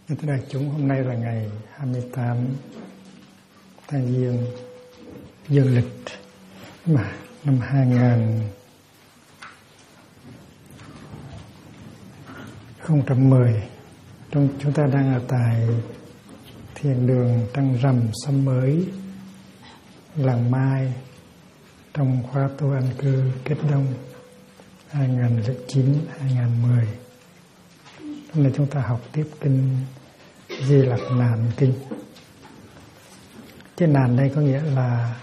Thưa đại chúng, hôm nay là ngày 28 tháng Giêng dương lịch mà năm 2010. Chúng ta đang ở tại thiền đường Trăng Rằm Sâm Mới, Làng Mai, trong khóa tu an cư Kết Đông 2009-2010. Hôm nay chúng ta học tiếp kinh Di Lặc Nạn Kinh. Cái nạn đây có nghĩa là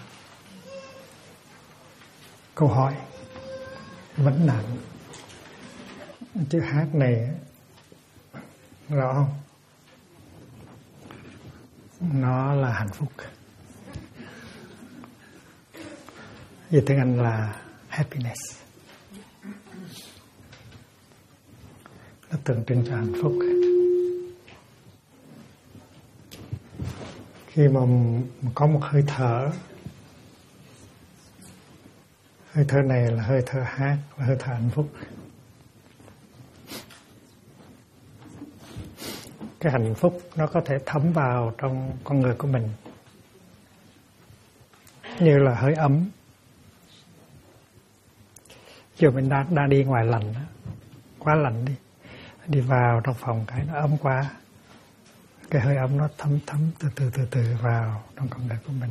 câu hỏi, vấn nạn. Chữ hát này rõ không? Nó là hạnh phúc. Vì tiếng Anh là happiness. Nó tượng trưng cho hạnh phúc. Khi mà có một hơi thở này là hơi thở hát, là hơi thở hạnh phúc. Cái hạnh phúc nó có thể thấm vào trong con người của mình, như là hơi ấm. Giờ mình đang đi ngoài lạnh, quá lạnh đi vào trong phòng cái nó ấm quá, cái hơi ấm nó thấm từ từ vào trong con người của mình.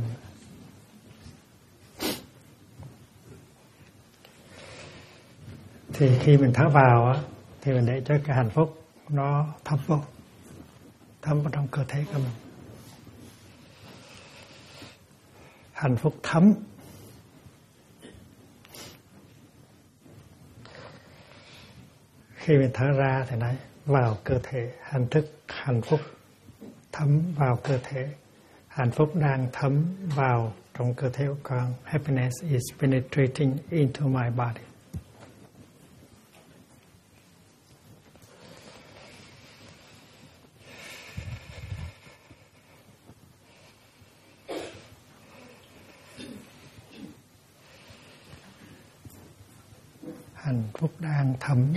Thì khi mình thở vào thì mình để cho cái hạnh phúc nó thấm vào trong cơ thể của mình. Hạnh phúc thấm. Khi mình thở ra thì nói vào cơ thể, hạnh phúc thấm vào cơ thể. Hạnh phúc đang thấm vào trong cơ thể của con. Happiness is penetrating into my body. Hạnh phúc đang thấm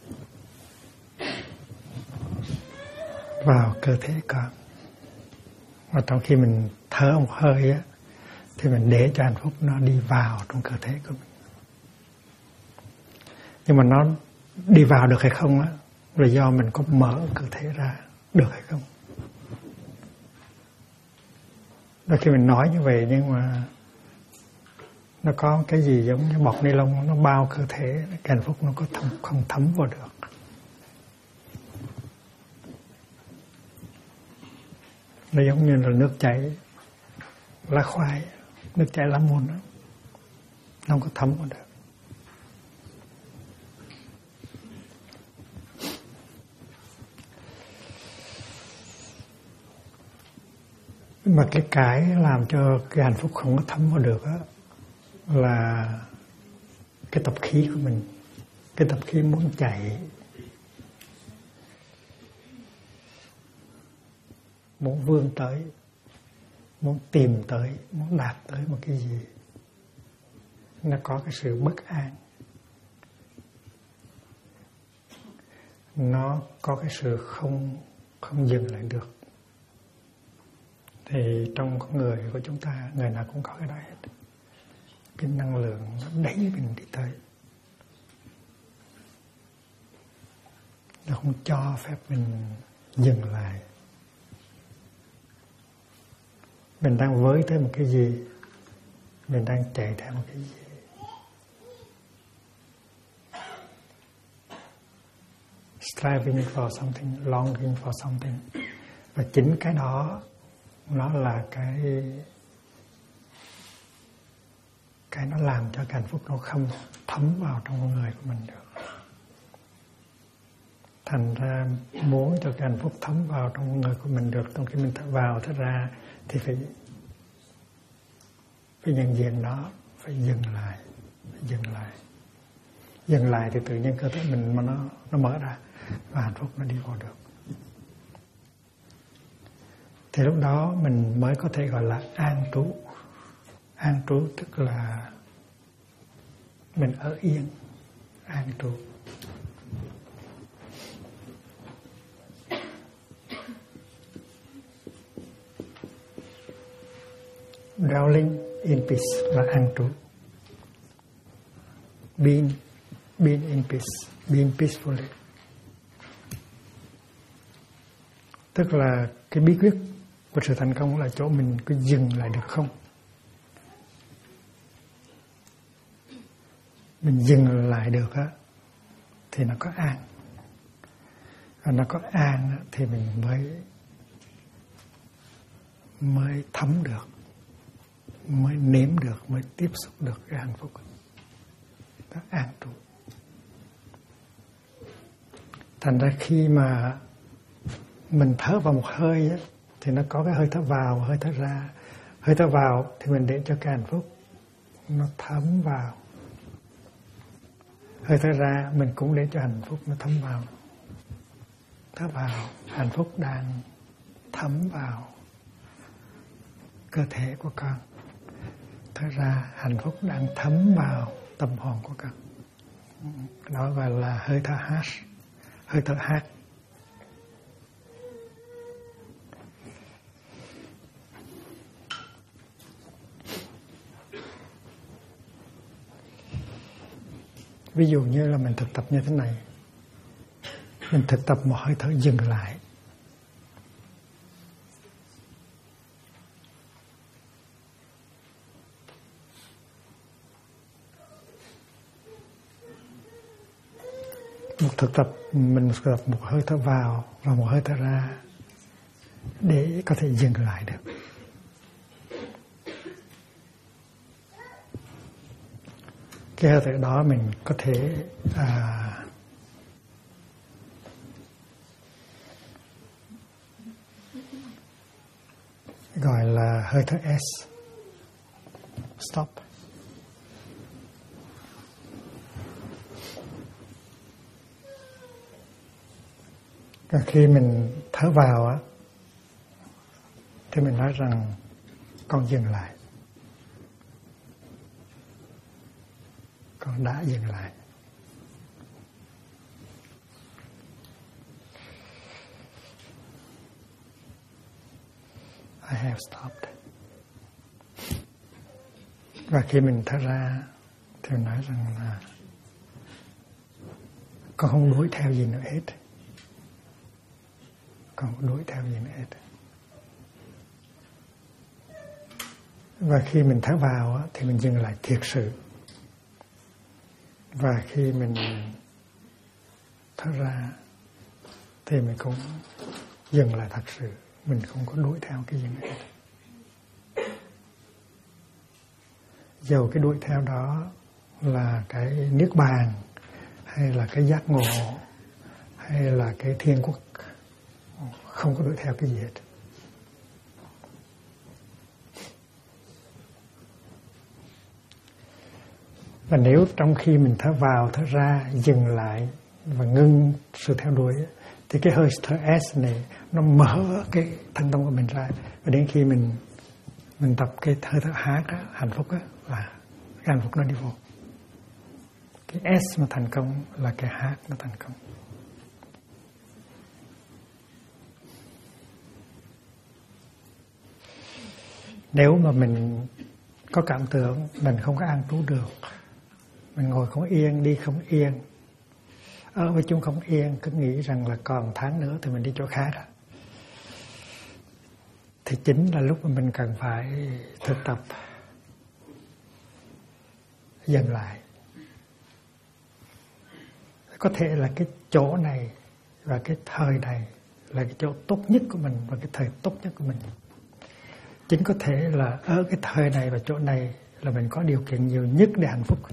vào cơ thể con. Và trong khi mình thở một hơi thì mình để cho hạnh phúc nó đi vào trong cơ thể của mình. Nhưng mà nó đi vào được hay không là do mình có mở cơ thể ra được hay không. Đôi khi mình nói như vậy nhưng mà nó có cái gì giống như bọc ni lông nó bao cơ thể, cái hạnh phúc nó có không thấm vào được. Nó giống như là nước chảy lá khoai, nước chảy lá môn đó. Nó không có thấm vào được. Mà cái làm cho cái hạnh phúc không có thấm vào được là cái tập khí của mình. Cái tập khí muốn chạy, muốn vươn tới, muốn tìm tới, muốn đạt tới một cái gì. Nó có cái sự bất an. Nó có cái sự không dừng lại được. Thì trong con người của chúng ta, người nào cũng có cái đó hết. Cái năng lượng nó đẩy mình đi tới. Nó không cho phép mình dừng lại. Mình đang với tới một cái gì, mình đang chạy theo một cái gì. Striving for something, longing for something. Và chính cái đó nó là cái nó làm cho cái hạnh phúc nó không thấm vào trong con người của mình được. Thành ra muốn cho cái hạnh phúc thấm vào trong con người của mình được, trong khi mình thở vào thở ra thì phải nhận diện nó, phải dừng lại thì tự nhiên cơ thể mình mà nó mở ra và hạnh phúc nó đi vào được. Thì lúc đó mình mới có thể gọi là an trú. An trú tức là mình ở yên, an trú. dwelling in peace là an trú. Being in peace, being peacefully. Tức là cái bí quyết của sự thành công là chỗ mình cứ dừng lại được không? Mình dừng lại được á thì nó có an. Và nó có an thì mình mới thấm được, mới nếm được, mới tiếp xúc được cái hạnh phúc. Đó, an trú. Thành ra khi mà mình thở vào một hơi á, thì nó có cái hơi thở vào, hơi thở ra. Hơi thở vào thì mình để cho cái hạnh phúc nó thấm vào. Hơi thở ra mình cũng để cho hạnh phúc nó thấm vào. Thở vào, hạnh phúc đang thấm vào cơ thể của con. Thở ra, hạnh phúc đang thấm vào tâm hồn của con. Đó gọi là hơi thở hát. Hơi thở hát. Ví dụ như là mình thực tập như thế này. Mình thực tập một hơi thở dừng lại. Mình thực tập một hơi thở vào và một hơi thở ra để có thể dừng lại được. Cái hơi thở đó mình có thể gọi là hơi thở S. Stop. Và khi mình thở vào á, thì mình nói rằng con dừng lại. Con đã dừng lại. I have stopped. Và khi mình thở ra thì mình nói rằng là con không đuổi theo gì nữa hết. Con không đuổi theo gì nữa hết. Và khi mình thở vào thì mình dừng lại thiệt sự. Và khi mình thở ra thì mình cũng dừng lại thật sự. Mình không có đuổi theo cái gì nữa. Dầu cái đuổi theo đó là cái niết bàn, hay là cái giác ngộ, hay là cái thiên quốc, không có đuổi theo cái gì hết. Và nếu trong khi mình thở vào, thở ra, dừng lại và ngưng sự theo đuổi, thì cái hơi thở S này nó mở cái thân tâm của mình ra. Và đến khi mình tập cái hơi thở hát á, hạnh phúc á, là cái hạnh phúc nó đi vô. Cái S mà thành công là cái hát nó thành công. Nếu mà mình có cảm tưởng mình không có an trú được, mình ngồi không yên, đi không yên, ở với chúng không yên, cứ nghĩ rằng là còn tháng nữa thì mình đi chỗ khác, thì chính là lúc mà mình cần phải thực tập dừng lại. Có thể là cái chỗ này và cái thời này là cái chỗ tốt nhất của mình và cái thời tốt nhất của mình. Chính có thể là ở cái thời này và chỗ này là mình có điều kiện nhiều nhất để hạnh phúc.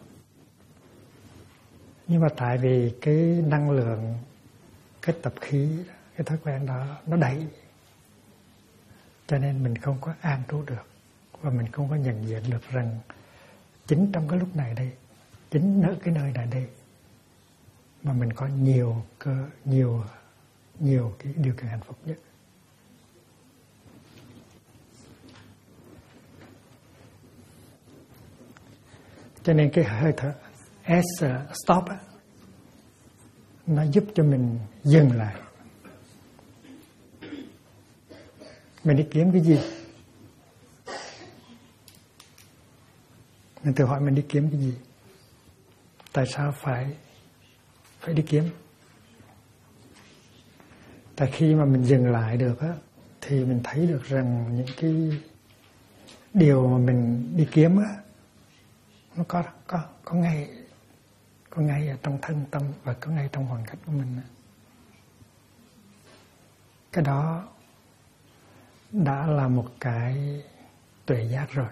Nhưng mà tại vì cái năng lượng, cái tập khí, cái thói quen đó nó đẩy, cho nên mình không có an trú được. Và mình không có nhận diện được rằng chính trong cái lúc này đây, chính ở cái nơi này đây mà mình có nhiều cái điều kiện hạnh phúc nhất. Cho nên cái hơi thở S stop nó giúp cho mình dừng lại. Mình đi kiếm cái gì? Nên tôi hỏi mình đi kiếm cái gì? Tại sao phải đi kiếm? Tại khi mà mình dừng lại được á, thì mình thấy được rằng những cái điều mà mình đi kiếm á, nó có ngay ở trong thân tâm và có ngay trong hoàn cảnh của mình. Cái đó đã là một cái tuệ giác rồi.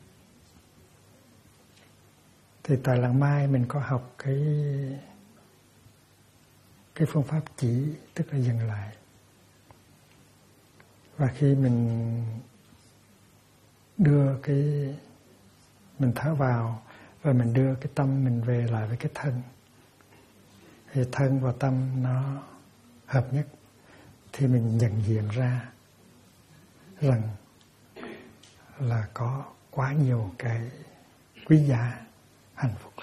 Thì tại Làng Mai mình có học cái phương pháp chỉ, tức là dừng lại. Và khi mình đưa mình thở vào và mình đưa cái tâm mình về lại với cái thân, thì thân và tâm nó hợp nhất, thì mình nhận diện ra rằng là có quá nhiều cái quý giá, hạnh phúc.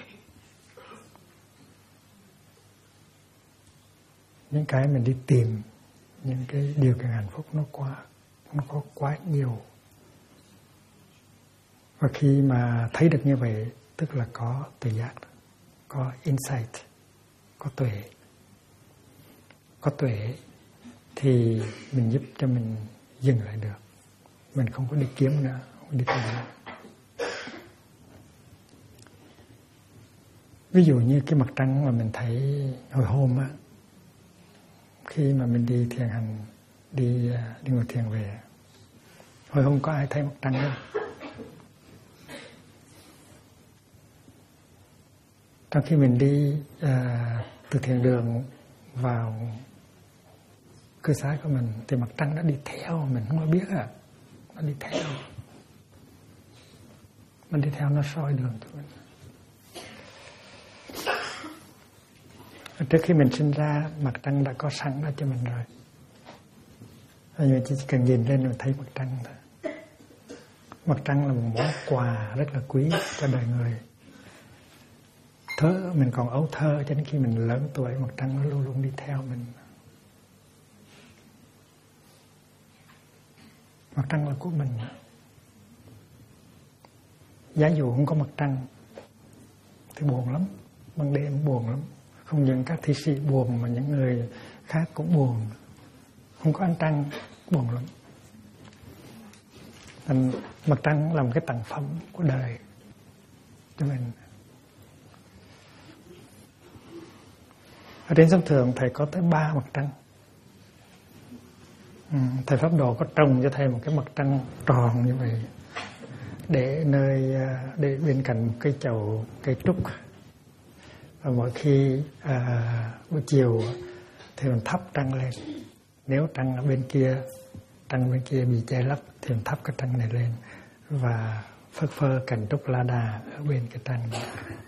Những cái mình đi tìm, những cái điều kiện hạnh phúc nó có quá nhiều. Và khi mà thấy được như vậy, tức là có tuệ giác, có insight, có tuệ. Có tuệ thì mình giúp cho mình dừng lại được. Mình không có đi kiếm nữa, không đi tìm nữa. Ví dụ như cái mặt trăng mà mình thấy hồi hôm á, khi mà mình đi thiền hành, đi ngồi thiền về, hồi hôm có ai thấy mặt trăng đâu. Trong khi mình đi từ thiền đường vào cư xá của mình, thì mặt trăng nó đi theo, mình không có biết à. Nó đi theo. Mình đi theo nó soi đường cho mình. Trước khi mình sinh ra, mặt trăng đã có sẵn đó cho mình rồi. Nhưng chỉ cần nhìn lên mình thấy mặt trăng thôi. Mặt trăng là một món quà rất là quý cho đời người. Mình còn ấu thơ, cho đến khi mình lớn tuổi, mặt trăng nó luôn luôn đi theo mình. Mặt trăng là của mình. Giả dụ không có mặt trăng thì buồn lắm, ban đêm buồn lắm. Không những các thi sĩ buồn mà những người khác cũng buồn. Không có ánh trăng buồn lắm. Nên mặt trăng là một cái tặng phẩm của đời cho mình. Ở trên sông Thường thầy có tới 3 mặt trăng. Thầy Pháp Độ có trồng cho thầy một cái mặt trăng tròn như vậy, để bên cạnh một cái chậu cây trúc. Và mỗi khi buổi chiều thì mình thắp trăng lên. Nếu trăng ở bên kia bị che lấp thì mình thắp cái trăng này lên và phất phơ cành trúc la đà ở bên cái trăng đó.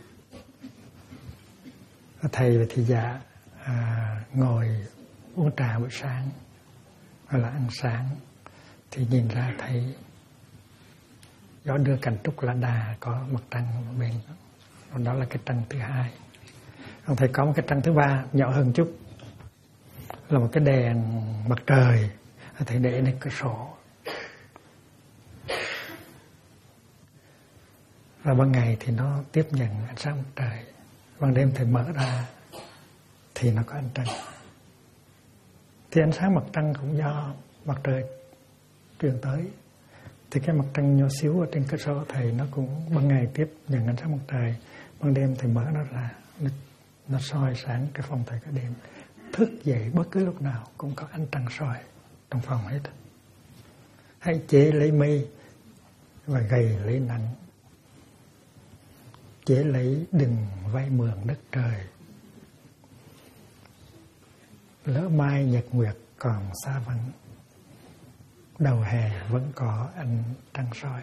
Thầy và thị giả ngồi uống trà buổi sáng hoặc là ăn sáng, thì nhìn ra thấy gió đưa cành trúc lá đà có mặt trăng ở bên đó. Còn đó là cái trăng thứ hai. Còn thầy có một cái trăng thứ ba nhỏ hơn chút, là một cái đèn mặt trời, thầy để lên cửa sổ. Và ban ngày thì nó tiếp nhận ánh sáng mặt trời, ban đêm thầy mở ra thì nó có ánh trăng. Thì ánh sáng mặt trăng cũng do mặt trời truyền tới. Thì cái mặt trăng nhỏ xíu ở trên cửa sổ thầy nó cũng ban ngày tiếp nhận ánh sáng mặt trời, ban đêm thầy mở nó ra, nó soi sáng cái phòng thầy cả đêm. Thức dậy bất cứ lúc nào cũng có ánh trăng soi trong phòng hết. Hãy chế lấy mây và gầy lấy nắng, chế lấy đừng vay mượn đất trời. Lỡ mai nhật nguyệt còn xa vắng, đầu hè vẫn có ánh trăng soi.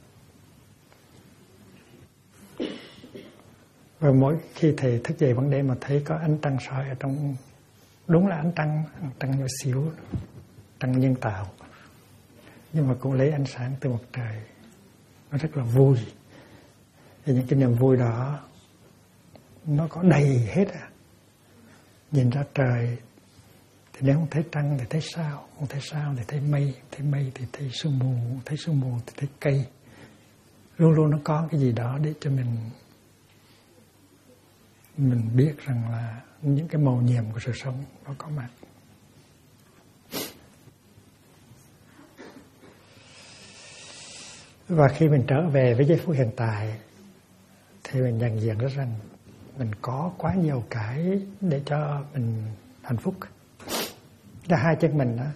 Và mỗi khi thầy thức dậy ban đêm mà thấy có ánh trăng soi ở trong, đúng là ánh trăng nhỏ xíu, trăng nhân tạo, nhưng mà cũng lấy ánh sáng từ mặt trời, nó rất là vui. Thì những cái niềm vui đó nó có đầy hết à. Nhìn ra trời thì nếu không thấy trăng thì thấy sao, không thấy sao thì thấy mây thì thấy sương mù thì thấy cây, luôn luôn nó có cái gì đó để cho mình biết rằng là những cái màu nhiệm của sự sống nó có mặt. Và khi mình trở về với giây phút hiện tại thì mình nhận diện ra rằng mình có quá nhiều cái để cho mình hạnh phúc. Là hai chân mình đó,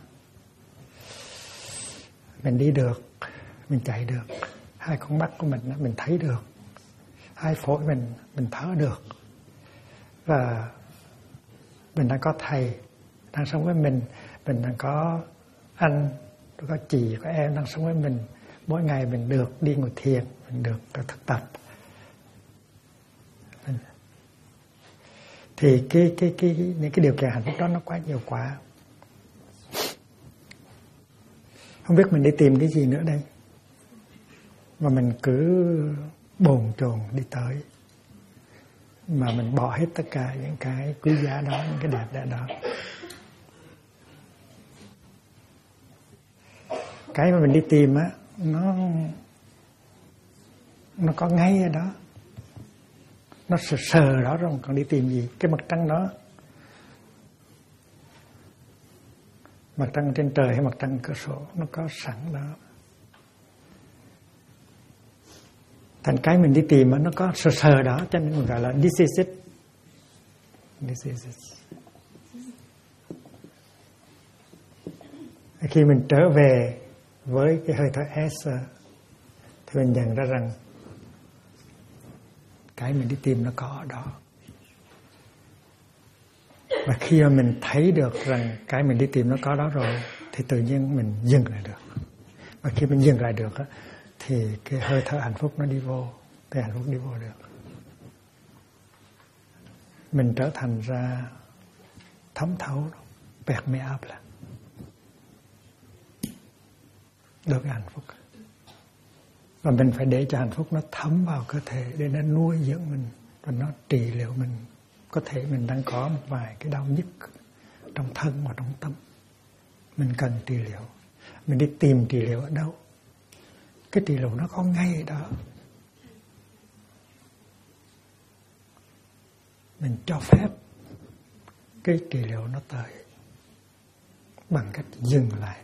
mình đi được, mình chạy được. Hai con mắt của mình đó, mình thấy được. Hai phổi mình thở được. Và mình đang có thầy đang sống với mình đang có anh, có chị, có em đang sống với mình. Mỗi ngày mình được đi ngồi thiền, mình được thực tập. Thì những cái điều kiện hạnh phúc đó nó quá nhiều quá. Không biết mình đi tìm cái gì nữa đây. Mà mình cứ bồn chồn đi tới. Mà mình bỏ hết tất cả những cái quý giá đó, những cái đẹp đẽ đó. Cái mà mình đi tìm á, nó có ngay ở đó. Nó sờ đó rồi còn đi tìm gì. Cái mặt trăng đó, mặt trăng trên trời hay mặt trăng cửa sổ, nó có sẵn đó. Thành cái mình đi tìm nó có sờ đó, cho nên mình gọi là this is it. This is it. Khi mình trở về với cái hơi thở S thì mình nhận ra rằng cái mình đi tìm nó có ở đó. Và khi mà mình thấy được rằng cái mình đi tìm nó có đó rồi thì tự nhiên mình dừng lại được. Và khi mình dừng lại được thì cái hơi thở hạnh phúc nó đi vô, cái hạnh phúc đi vô được. Mình trở thành ra thấm thấu, bẹt mẹ áp là được cái hạnh phúc. Và mình phải để cho hạnh phúc nó thấm vào cơ thể để nó nuôi dưỡng mình và nó trị liệu mình. Có thể mình đang có một vài cái đau nhức trong thân và trong tâm. Mình cần trị liệu. Mình đi tìm trị liệu ở đâu? Cái trị liệu nó có ngay ở đó. Mình cho phép cái trị liệu nó tới bằng cách dừng lại.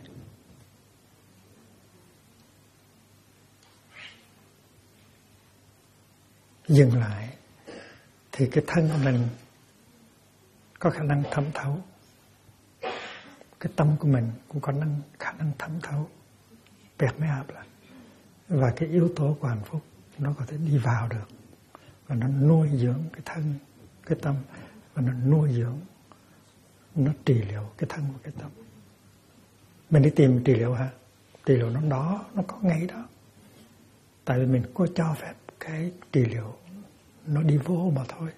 Dừng lại thì cái thân của mình có khả năng thấm thấu. Cái tâm của mình cũng có khả năng thấm thấu. Bẹt mới áp lại. Và cái yếu tố của hạnh phúc nó có thể đi vào được. Và nó nuôi dưỡng cái thân, cái tâm. Và nó nuôi dưỡng, nó trị liệu cái thân và cái tâm. Mình đi tìm trị liệu hả? Trị liệu nó đó, nó có ngay đó. Tại vì mình có cho phép cái trị liệu nó đi vô mà thôi.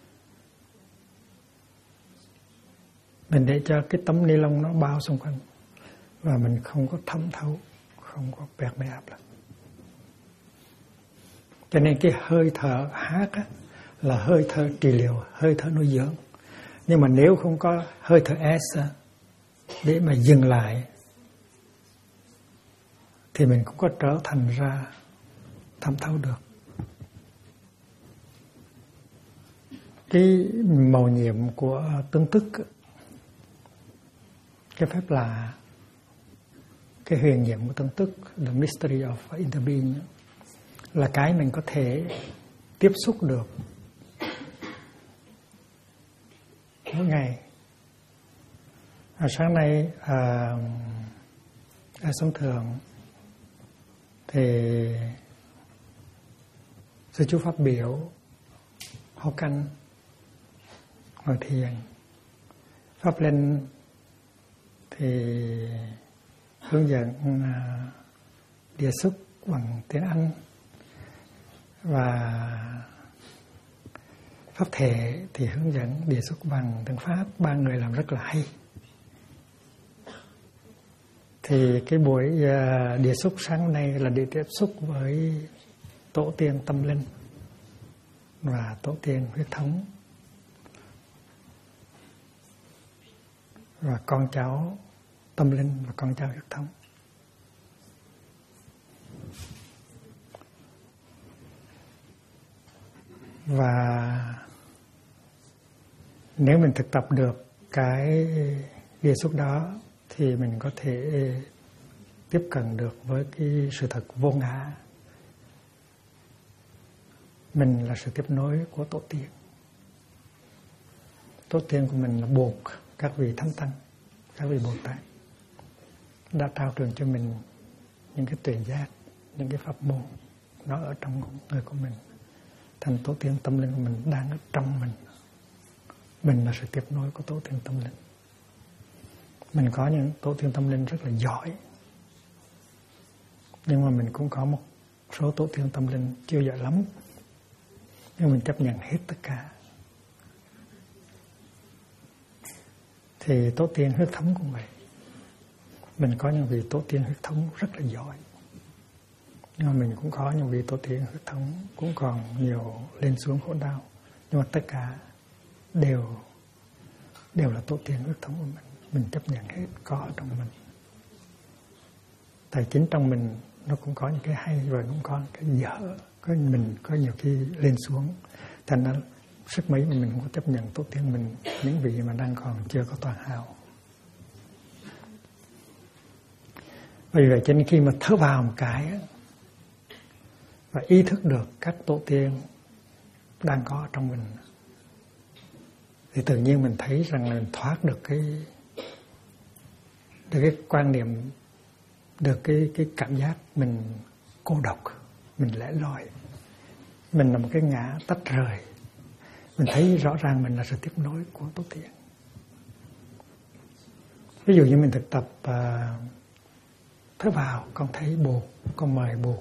Mình để cho cái tấm ni lông nó bao xung quanh và mình không có thấm thấu, không có bẹt mê áp lực. Cho nên cái hơi thở hát á, là hơi thở trị liệu, hơi thở nuôi dưỡng. Nhưng mà nếu không có hơi thở S để mà dừng lại thì mình cũng có trở thành ra thấm thấu được. Cái màu nhiệm của tương tức, cái phép lạ, cái huyền nhiệm của tương tức, the mystery of interbeing, là cái mình có thể tiếp xúc được mỗi ngày. Sáng nay ở sống thường thì sư chú phát biểu hô canh ngồi thiền, pháp linh thì hướng dẫn địa xúc bằng tiếng Anh, và pháp thể thì hướng dẫn địa xúc bằng tiếng Pháp. Ba người làm rất là hay. Thì cái buổi địa xúc sáng nay là để tiếp xúc với tổ tiên tâm linh và tổ tiên huyết thống và con cháu tâm linh và con cháu huyết thống. Và nếu mình thực tập được cái đề xuất đó thì mình có thể tiếp cận được với cái sự thật vô ngã. Mình là sự tiếp nối của tổ tiên. Tổ tiên của mình là Bụt, các vị Thánh Tăng, các vị Bồ Tát đã trao truyền cho mình những cái tuệ giác, những cái pháp môn nó ở trong người của mình. Thành tổ tiên tâm linh của mình đang ở trong mình. Mình là sự tiếp nối của tổ tiên tâm linh. Mình có những tổ tiên tâm linh rất là giỏi, nhưng mà mình cũng có một số tổ tiên tâm linh chưa giỏi lắm. Nhưng mình chấp nhận hết tất cả. Thì tổ tiên huyết thống cũng vậy. Mình có những vị tổ tiên huyết thống rất là giỏi, nhưng mà mình cũng có những vị tổ tiên huyết thống cũng còn nhiều lên xuống khổ đau. Nhưng mà tất cả đều là tổ tiên huyết thống của mình. Mình chấp nhận hết, có ở trong mình. Tại chính trong mình nó cũng có những cái hay và cũng có cái dở. Mình có nhiều khi lên xuống. Thành ra sức mấy mà mình cũng có chấp nhận tổ tiên mình, những vị mà đang còn chưa có toàn hào. Vì vậy cho nên khi mà thở vào một cái và ý thức được các tổ tiên đang có trong mình, thì tự nhiên mình thấy rằng là mình thoát được cái quan niệm, được cái cảm giác mình cô độc, mình lẻ loi, mình là một cái ngã tách rời. Mình thấy rõ ràng mình là sự tiếp nối của tổ tiên. Ví dụ như mình thực tập thở vào, con thấy Bụt, con mời Bụt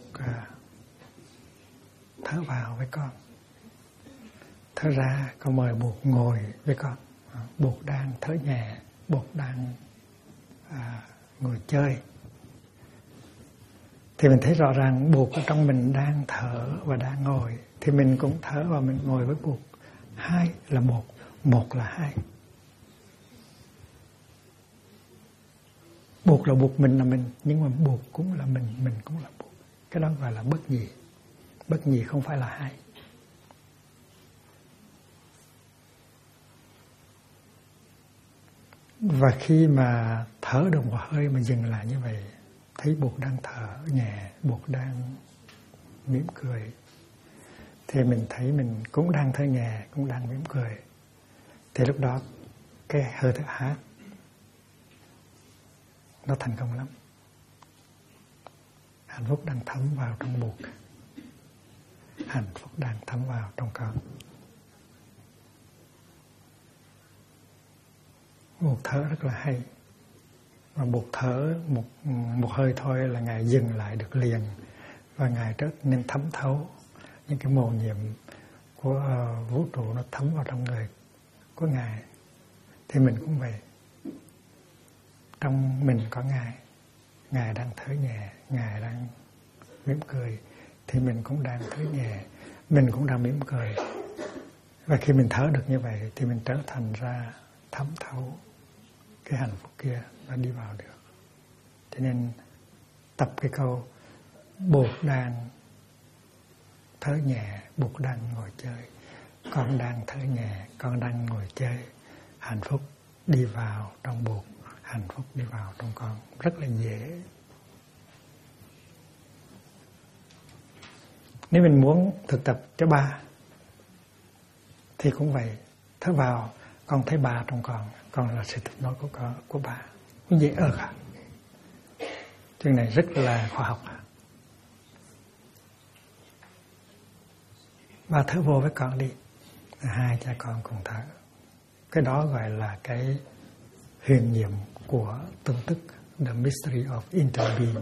thở vào với con. Thở ra, con mời Bụt ngồi với con. Bụt đang thở nhẹ, Bụt đang ngồi chơi. Thì mình thấy rõ ràng Bụt ở trong mình đang thở và đang ngồi. Thì mình cũng thở và mình ngồi với Bụt. Hai là một, một là hai. Bụt là Bụt, mình là mình, nhưng mà Bụt cũng là mình cũng là Bụt. Cái đó gọi là bất nhị. Bất nhị không phải là hai. Và khi mà thở được một hơi mà dừng lại như vậy, thấy Bụt đang thở nhẹ, Bụt đang mỉm cười, thì mình thấy mình cũng đang thở nhẹ, cũng đang mỉm cười. Thì lúc đó cái hơi thở hát nó thành công lắm. Hạnh phúc đang thấm vào trong Bụt, hạnh phúc đang thấm vào trong con. Bụt thở rất là hay. Và Bụt thở một hơi thôi là Ngài dừng lại được liền. Và Ngài trở nên thấm thấu những cái mầu nhiệm của vũ trụ, nó thấm vào trong người của Ngài. Thì mình cũng vậy. Trong mình có Ngài. Ngài đang thở nhẹ, Ngài đang mỉm cười. Thì mình cũng đang thở nhẹ, mình cũng đang mỉm cười. Và khi mình thở được như vậy thì mình trở thành ra thấm thấu cái hạnh phúc kia và đi vào được. Cho nên tập cái câu Bụt đang thở nhẹ, Bụt đang ngồi chơi. Con đang thở nhẹ, con đang ngồi chơi. Hạnh phúc đi vào trong Bụt, hạnh phúc đi vào trong con. Rất là dễ. Nếu mình muốn thực tập cho ba thì cũng vậy. Thở vào, con thấy ba trong con là sự tiếp nối của ba. Cũng dễ ợt à. Chuyện này rất là khoa học. Ba thở vô với con đi. Hai cha con cùng thở. Cái đó gọi là cái huyền nhiệm của tương tức, the mystery of interbeing.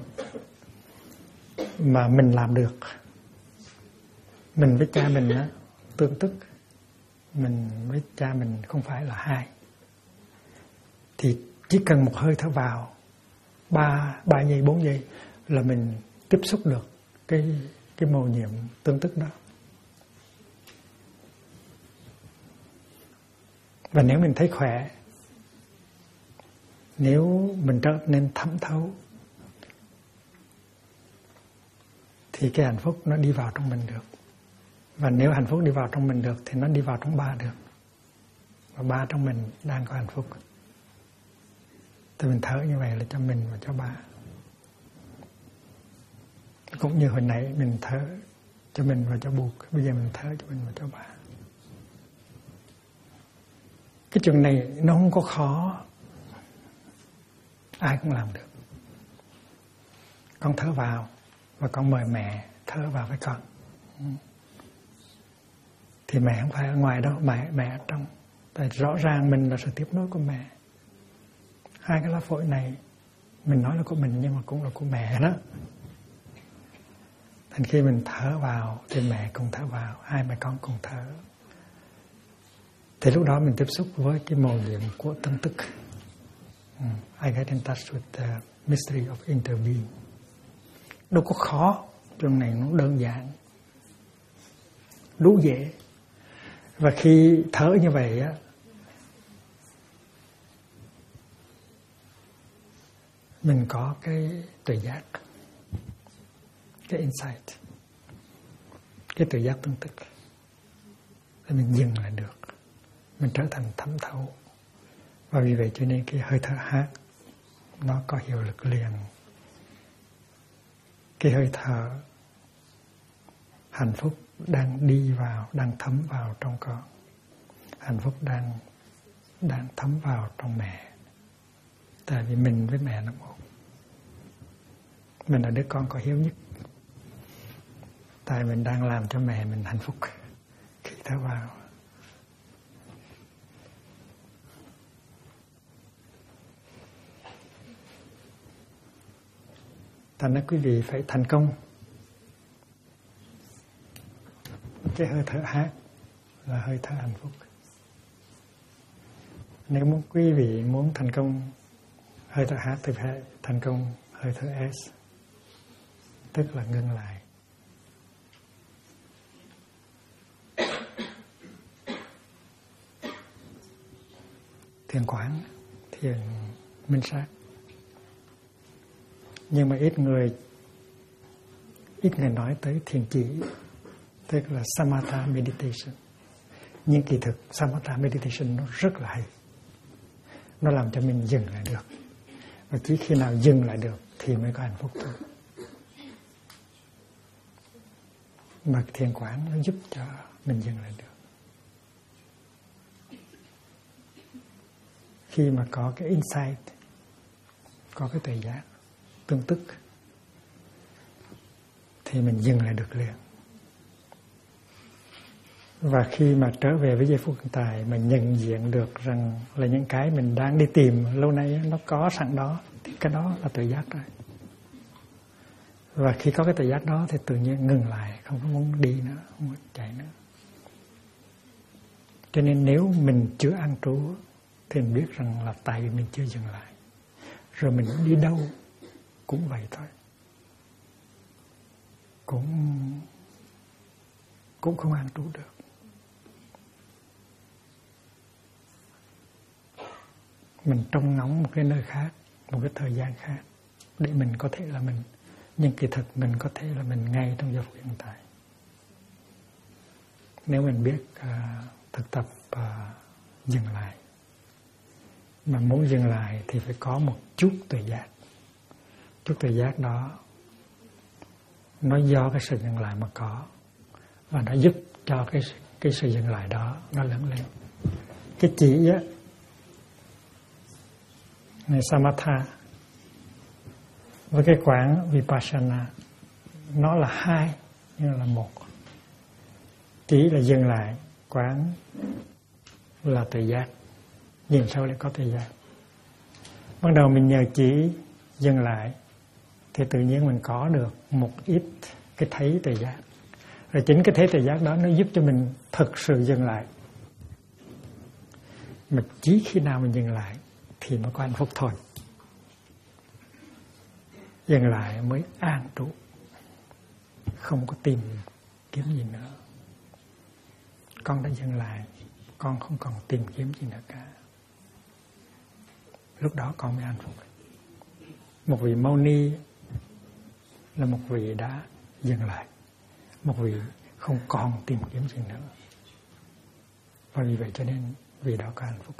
Mà mình làm được. Mình với cha mình á, tương tức. Mình với cha mình không phải là hai. Thì chỉ cần một hơi thở vào 3 giây, 4 giây là mình tiếp xúc được cái mầu nhiệm tương tức đó. Và nếu mình thấy khỏe, nếu mình trở nên thấm thấu, thì cái hạnh phúc nó đi vào trong mình được. Và nếu hạnh phúc đi vào trong mình được thì nó đi vào trong ba được. Và ba trong mình đang có hạnh phúc. Thì mình thở như vậy là cho mình và cho ba. Cũng như hồi nãy mình thở cho mình và cho Buộc, bây giờ mình thở cho mình và cho ba. Cái chuyện này nó không có khó, ai cũng làm được. Con thở vào và con mời mẹ thở vào với con. Thì mẹ không phải ở ngoài đâu, mẹ ở trong. Tại rõ ràng mình là sự tiếp nối của mẹ. Hai cái lá phổi này mình nói là của mình nhưng mà cũng là của mẹ đó. Thành khi mình thở vào thì mẹ cùng thở vào, hai mẹ con cùng thở. Thì lúc đó mình tiếp xúc với cái màu nhiệm của tâm thức. I get in touch with the mystery of interbeing. Đâu có khó, chuyện này nó đơn giản, đủ dễ. Và khi thở như vậy á, mình có cái tuệ giác, cái insight, cái tuệ giác tương tức. Để mình dừng lại được, mình trở thành thấm thấu. Và vì vậy cho nên cái hơi thở hát nó có hiệu lực liền. Cái hơi thở hạnh phúc đang đi vào, đang thấm vào trong con. Hạnh phúc đang thấm vào trong mẹ. Tại vì mình với mẹ là một. Mình là đứa con có hiếu nhất. Tại mình đang làm cho mẹ mình hạnh phúc khi thở vào. Thành ra quý vị phải thành công. Cái hơi thở hát là hơi thở hạnh phúc. Nếu quý vị muốn thành công hơi thở hát thì phải thành công hơi thở S, tức là ngưng lại. Thiền quán, thiền minh sát. Nhưng mà ít người nói tới thiền chỉ, tức là Samatha meditation. Nhưng kỳ thực Samatha meditation nó rất là hay. Nó làm cho mình dừng lại được. Và chỉ khi nào dừng lại được thì mới có hạnh phúc thôi. Mà thiền quán nó giúp cho mình dừng lại được. Khi mà có cái insight, có cái tuệ giác tương tức thì mình dừng lại được liền. Và khi mà trở về với giây phút hiện tại mà nhận diện được rằng là những cái mình đang đi tìm lâu nay nó có sẵn đó, thì cái đó là tự giác rồi. Và khi có cái tự giác đó thì tự nhiên ngừng lại, không có muốn đi nữa, không muốn chạy nữa. Cho nên nếu mình chưa an trú thì mình biết rằng là tại vì mình chưa dừng lại. Rồi mình đi đâu cũng vậy thôi. Cũng không an trú được. Mình trông ngóng một cái nơi khác, một cái thời gian khác để mình có thể là mình. Nhưng kỳ thực mình có thể là mình ngay trong giây phút hiện tại. Nếu mình biết thực tập dừng lại. Mà muốn dừng lại thì phải có một chút tuệ giác. Chút tuệ giác đó nó do cái sự dừng lại mà có. Và nó giúp cho cái sự dừng lại đó nó lớn lên. Cái chỉ á, này Samatha với cái quán Vipassana nó là hai nhưng là một. Chỉ là dừng lại, quán là tuệ giác, nhìn sau lại có tuệ giác. Ban đầu mình nhờ chỉ dừng lại thì tự nhiên mình có được một ít cái thấy tuệ giác. Rồi chính cái thấy tuệ giác đó nó giúp cho mình thực sự dừng lại. Mà chỉ khi nào mình dừng lại thì mới có hạnh phúc thôi. Dừng lại mới an trú, không có tìm kiếm gì nữa. Con đã dừng lại, con không còn tìm kiếm gì nữa cả. Lúc đó con mới an phúc. Một vị Mâu Ni là một vị đã dừng lại. Một vị không còn tìm kiếm gì nữa. Và vì vậy cho nên vì đó có hạnh phúc.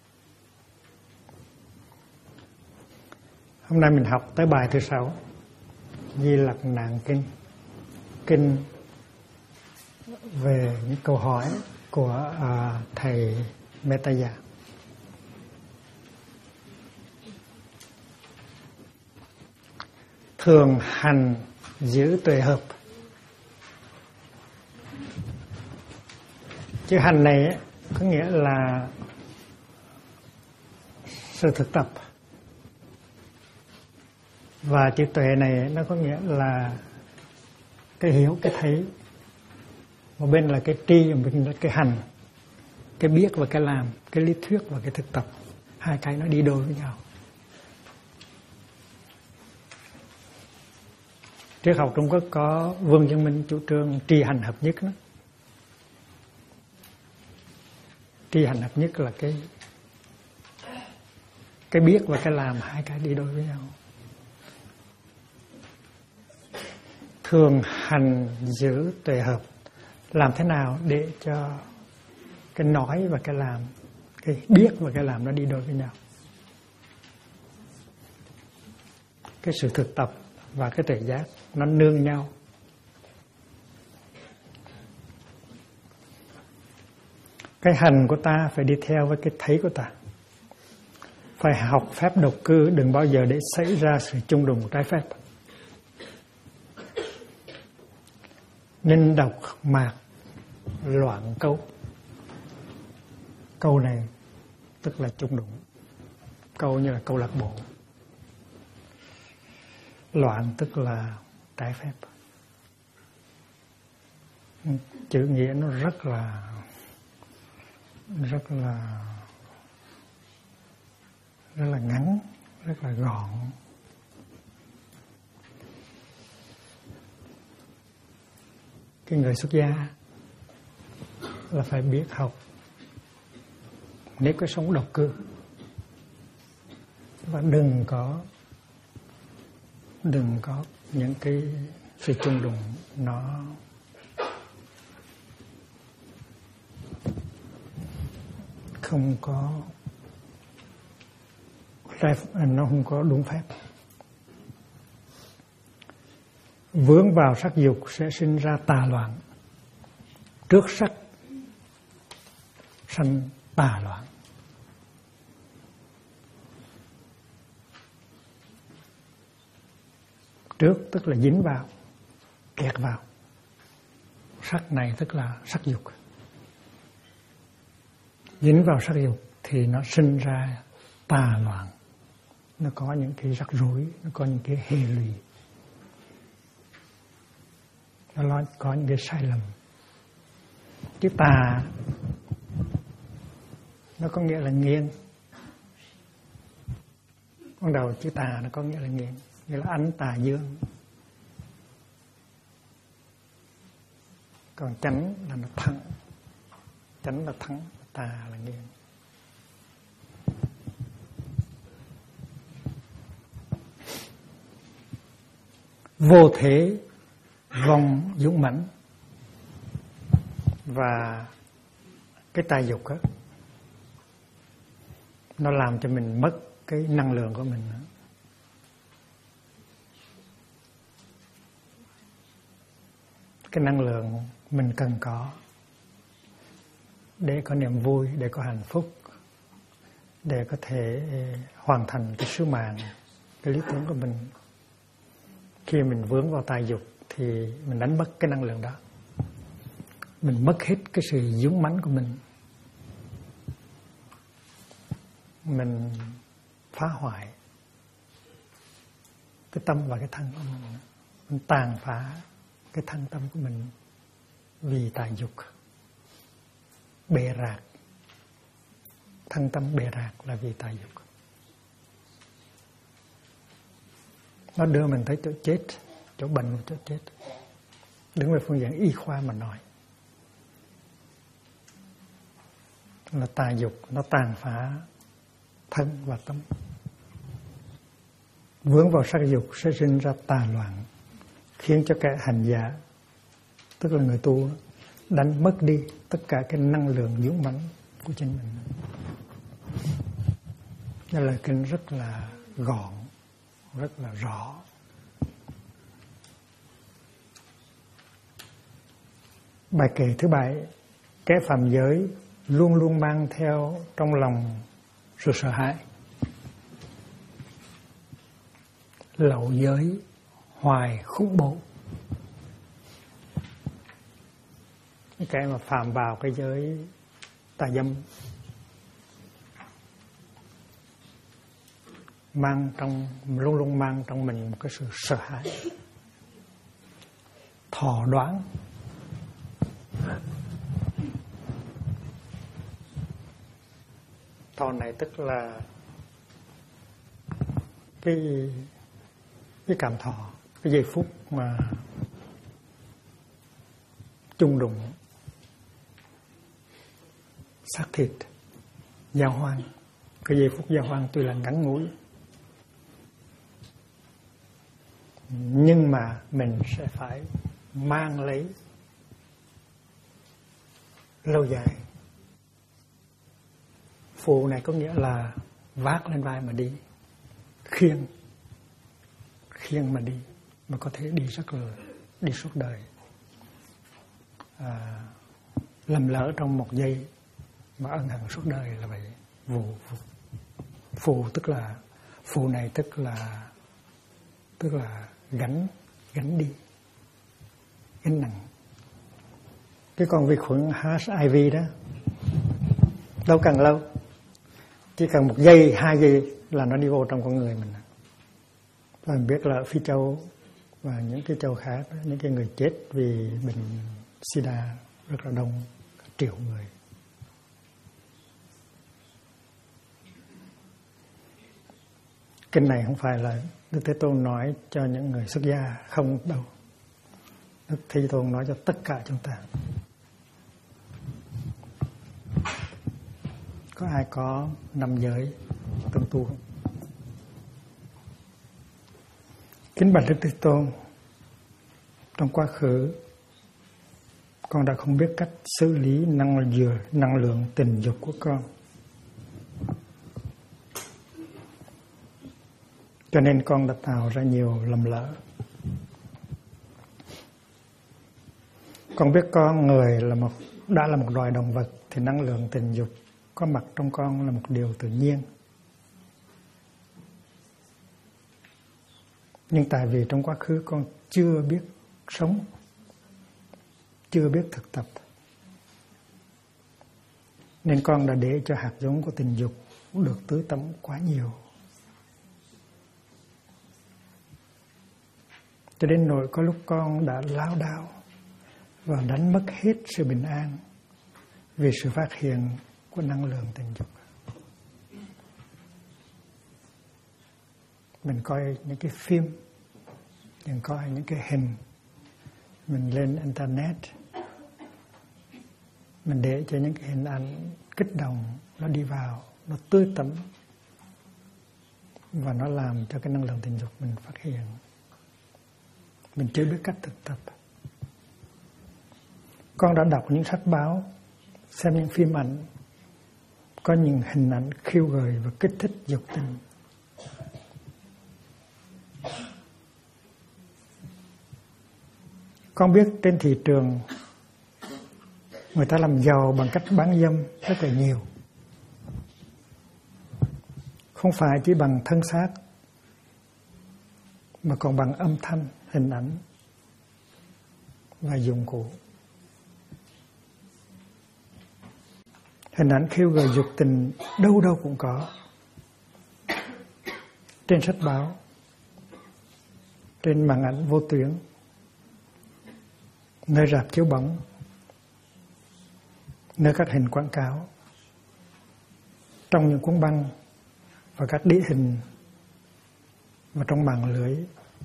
Hôm nay mình học tới bài thứ 6, Di Lặc Nạn Kinh. Kinh về những câu hỏi của thầy Metaya. Thường hành giữ tuệ hợp. Chữ hành này có nghĩa là sự thực tập. Và chữ tuệ này nó có nghĩa là cái hiểu, cái thấy. Một bên là cái tri, một bên là cái hành. Cái biết và cái làm, cái lý thuyết và cái thực tập. Hai cái nó đi đôi với nhau. Triết học Trung Quốc có Vương Chân Minh chủ trương tri hành hợp nhất đó. Tri hành hợp nhất là cái biết và cái làm, hai cái đi đôi với nhau. Thường hành giữ tuệ hợp. Làm thế nào để cho cái nói và cái làm, cái biết và cái làm nó đi đôi với nhau. Cái sự thực tập và cái tuệ giác nó nương nhau. Cái hành của ta phải đi theo với cái thấy của ta. Phải học phép độc cư, đừng bao giờ để xảy ra sự chung đụng trái phép. Nên đọc mạc loạn câu. Câu này tức là chung đụng. Câu như là câu lạc bộ. Loạn tức là trái phép. Chữ nghĩa nó rất là ngắn, rất là gọn. Cái người xuất gia là phải biết học. Nếu có sống độc cư và đừng có những cái sự chung đụng nó không có đúng phép. Vướng vào sắc dục sẽ sinh ra tà loạn. Trước sắc sanh tà loạn. Trước tức là dính vào, kẹt vào. Sắc này tức là sắc dục. Dính vào sắc dục thì nó sinh ra tà loạn. Nó có những cái rắc rối, nó có những cái hệ lụy. Nó có những cái sai lầm. Chữ tà nó có nghĩa là nghiêng. Ban đầu chữ tà nó có nghĩa là nghiêng, nghĩa là ánh tà dương. Còn chánh là nó thắng. Chánh là thắng, tà là nghiêng. Vô thể vong dũng mãnh. Và cái tà dục á, nó làm cho mình mất cái năng lượng của mình. Cái năng lượng mình cần có để có niềm vui, để có hạnh phúc, để có thể hoàn thành cái sứ mạng, cái lý tưởng của mình. Khi mình vướng vào tà dục thì mình đánh mất cái năng lượng đó. Mình mất hết cái sự dũng mãnh của mình. Mình phá hoại cái tâm và cái thân của mình. Mình tàn phá cái thân tâm của mình vì tà dục. Bề rạc. Thân tâm bề rạc là vì tà dục. Nó đưa mình tới chỗ chết, chỗ bệnh và chỗ chết. Đứng về phương diện y khoa mà nói, là tà dục nó tàn phá thân và tâm. Vướng vào sắc dục sẽ sinh ra tà loạn, khiến cho kẻ hành giả tức là người tu đánh mất đi tất cả cái năng lượng dũng mãnh của chính mình. Đó là kinh rất là gọn, rất là rõ. Bài kệ thứ 7, kẻ phạm giới luôn luôn mang theo trong lòng sự sợ hãi. Lậu giới hoài khủng bố. Cái mà phạm vào cái giới tà dâm luôn luôn mang trong mình một cái sự sợ hãi, thọ đoán. Thọ này tức là cái cảm thọ, cái giây phút mà chung đụng xác thịt, giao hoan. Cái giây phút giao hoan tuy là ngắn ngủi, nhưng mà mình sẽ phải mang lấy lâu dài. Phụ này có nghĩa là vác lên vai mà đi, khiêng mà đi, mà có thể đi đi suốt đời. Lầm lỡ trong một giây mà ân hận suốt đời là vậy. Phụ tức là phụ này tức là gánh đi, gánh nặng. Cái con vi khuẩn HIV đó đâu cần lâu, chỉ cần 1 giây 2 giây là nó đi vô trong con người mình. Và mình biết là ở Phi Châu và những cái châu khác, những cái người chết vì bệnh SIDA rất là đông, cả triệu người. Kinh này không phải là Đức Thế Tôn nói cho những người xuất gia không đâu. Đức Thế Tôn nói cho tất cả chúng ta. Có ai có 5 giới tâm tu không? Kính bạch Đức Thế Tôn, trong quá khứ con đã không biết cách xử lý năng lượng tình dục của con, cho nên con đã tạo ra nhiều lầm lỡ. Con biết con người đã là một loài động vật thì năng lượng tình dục có mặt trong con là một điều tự nhiên. Nhưng tại vì trong quá khứ con chưa biết sống, chưa biết thực tập, nên con đã để cho hạt giống của tình dục được tưới tẩm quá nhiều. Cho đến nỗi có lúc con đã lao đao và đánh mất hết sự bình an vì sự phát hiện của năng lượng tình dục. Mình coi những cái phim, mình coi những cái hình, mình lên internet, mình để cho những cái hình ảnh kích động nó đi vào, nó tươi tẩm và nó làm cho cái năng lượng tình dục mình phát hiện. Mình chưa biết cách thực tập. Con đã đọc những sách báo, xem những phim ảnh, có những hình ảnh khiêu gợi và kích thích dục tình. Con biết trên thị trường người ta làm giàu bằng cách bán dâm rất là nhiều. Không phải chỉ bằng thân xác mà còn bằng âm thanh, hình ảnh và dụng cụ. Hình ảnh khiêu gợi dục tình đâu đâu cũng có. Trên sách báo, trên màn ảnh vô tuyến, nơi rạp chiếu bóng, nơi các hình quảng cáo, trong những cuốn băng và các đĩa hình và trong mạng lưới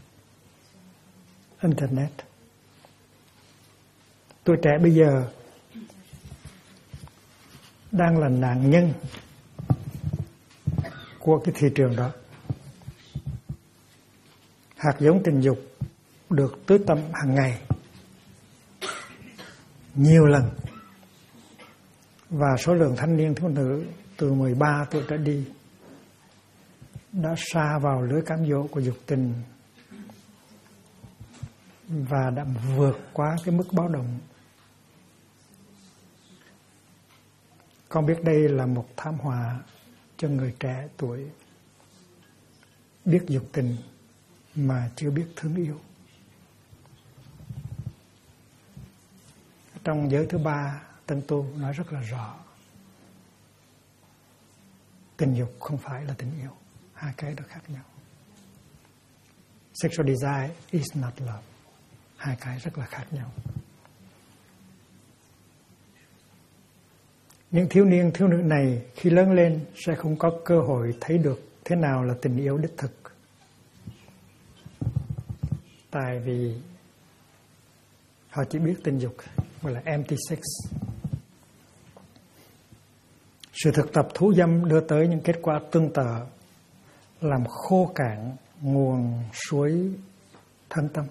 internet. Tuổi trẻ bây giờ đang là nạn nhân của cái thị trường đó. Hạt giống tình dục được tưới tẩm hàng ngày nhiều lần, và số lượng thanh niên thiếu nữ từ 13 tuổi trở đi đã sa vào lưới cám dỗ của dục tình và đã vượt qua cái mức báo động. Con biết đây là một thảm họa cho người trẻ tuổi biết dục tình mà chưa biết thương yêu. Trong giới thứ ba, Tân Tu nói rất là rõ, tình dục không phải là tình yêu, hai cái đó khác nhau. Sexual desire is not love, hai cái rất là khác nhau. Những thiếu niên thiếu nữ này khi lớn lên sẽ không có cơ hội thấy được thế nào là tình yêu đích thực, tại vì họ chỉ biết tình dục, gọi là empty sex. Sự thực tập thú dâm đưa tới những kết quả tương tự, làm khô cạn nguồn suối thân tâm,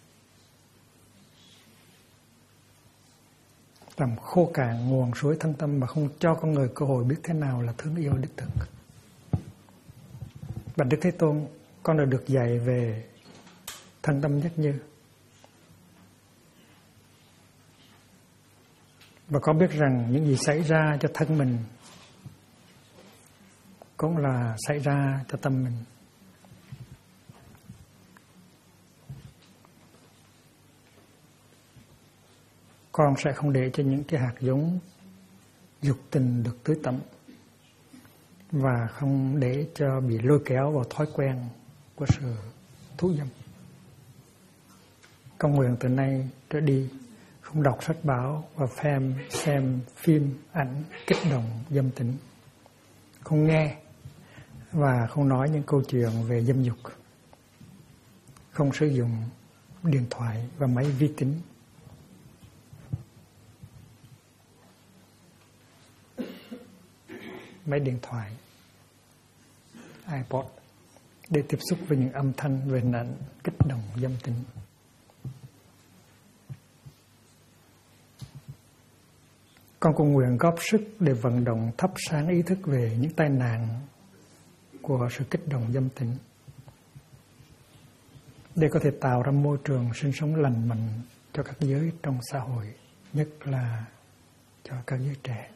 làm khô cạn nguồn suối thân tâm mà không cho con người cơ hội biết thế nào là thương yêu đích thực. Bạch Đức Thế Tôn, con đã được dạy về thân tâm nhất như, và con biết rằng những gì xảy ra cho thân mình cũng là xảy ra cho tâm mình. Con sẽ không để cho những cái hạt giống dục tình được tưới tẩm, và không để cho bị lôi kéo vào thói quen của sự thú dâm. Con nguyện từ nay trở đi không đọc sách báo và xem phim ảnh kích động dâm tính, không nghe và không nói những câu chuyện về dâm dục, không sử dụng điện thoại và máy vi tính. Máy điện thoại, iPod để tiếp xúc với những âm thanh về nạn kích động dâm tính. Con cũng nguyện góp sức để vận động thắp sáng ý thức về những tai nạn của sự kích động dâm tính, để có thể tạo ra môi trường sinh sống lành mạnh cho các giới trong xã hội, nhất là cho các giới trẻ.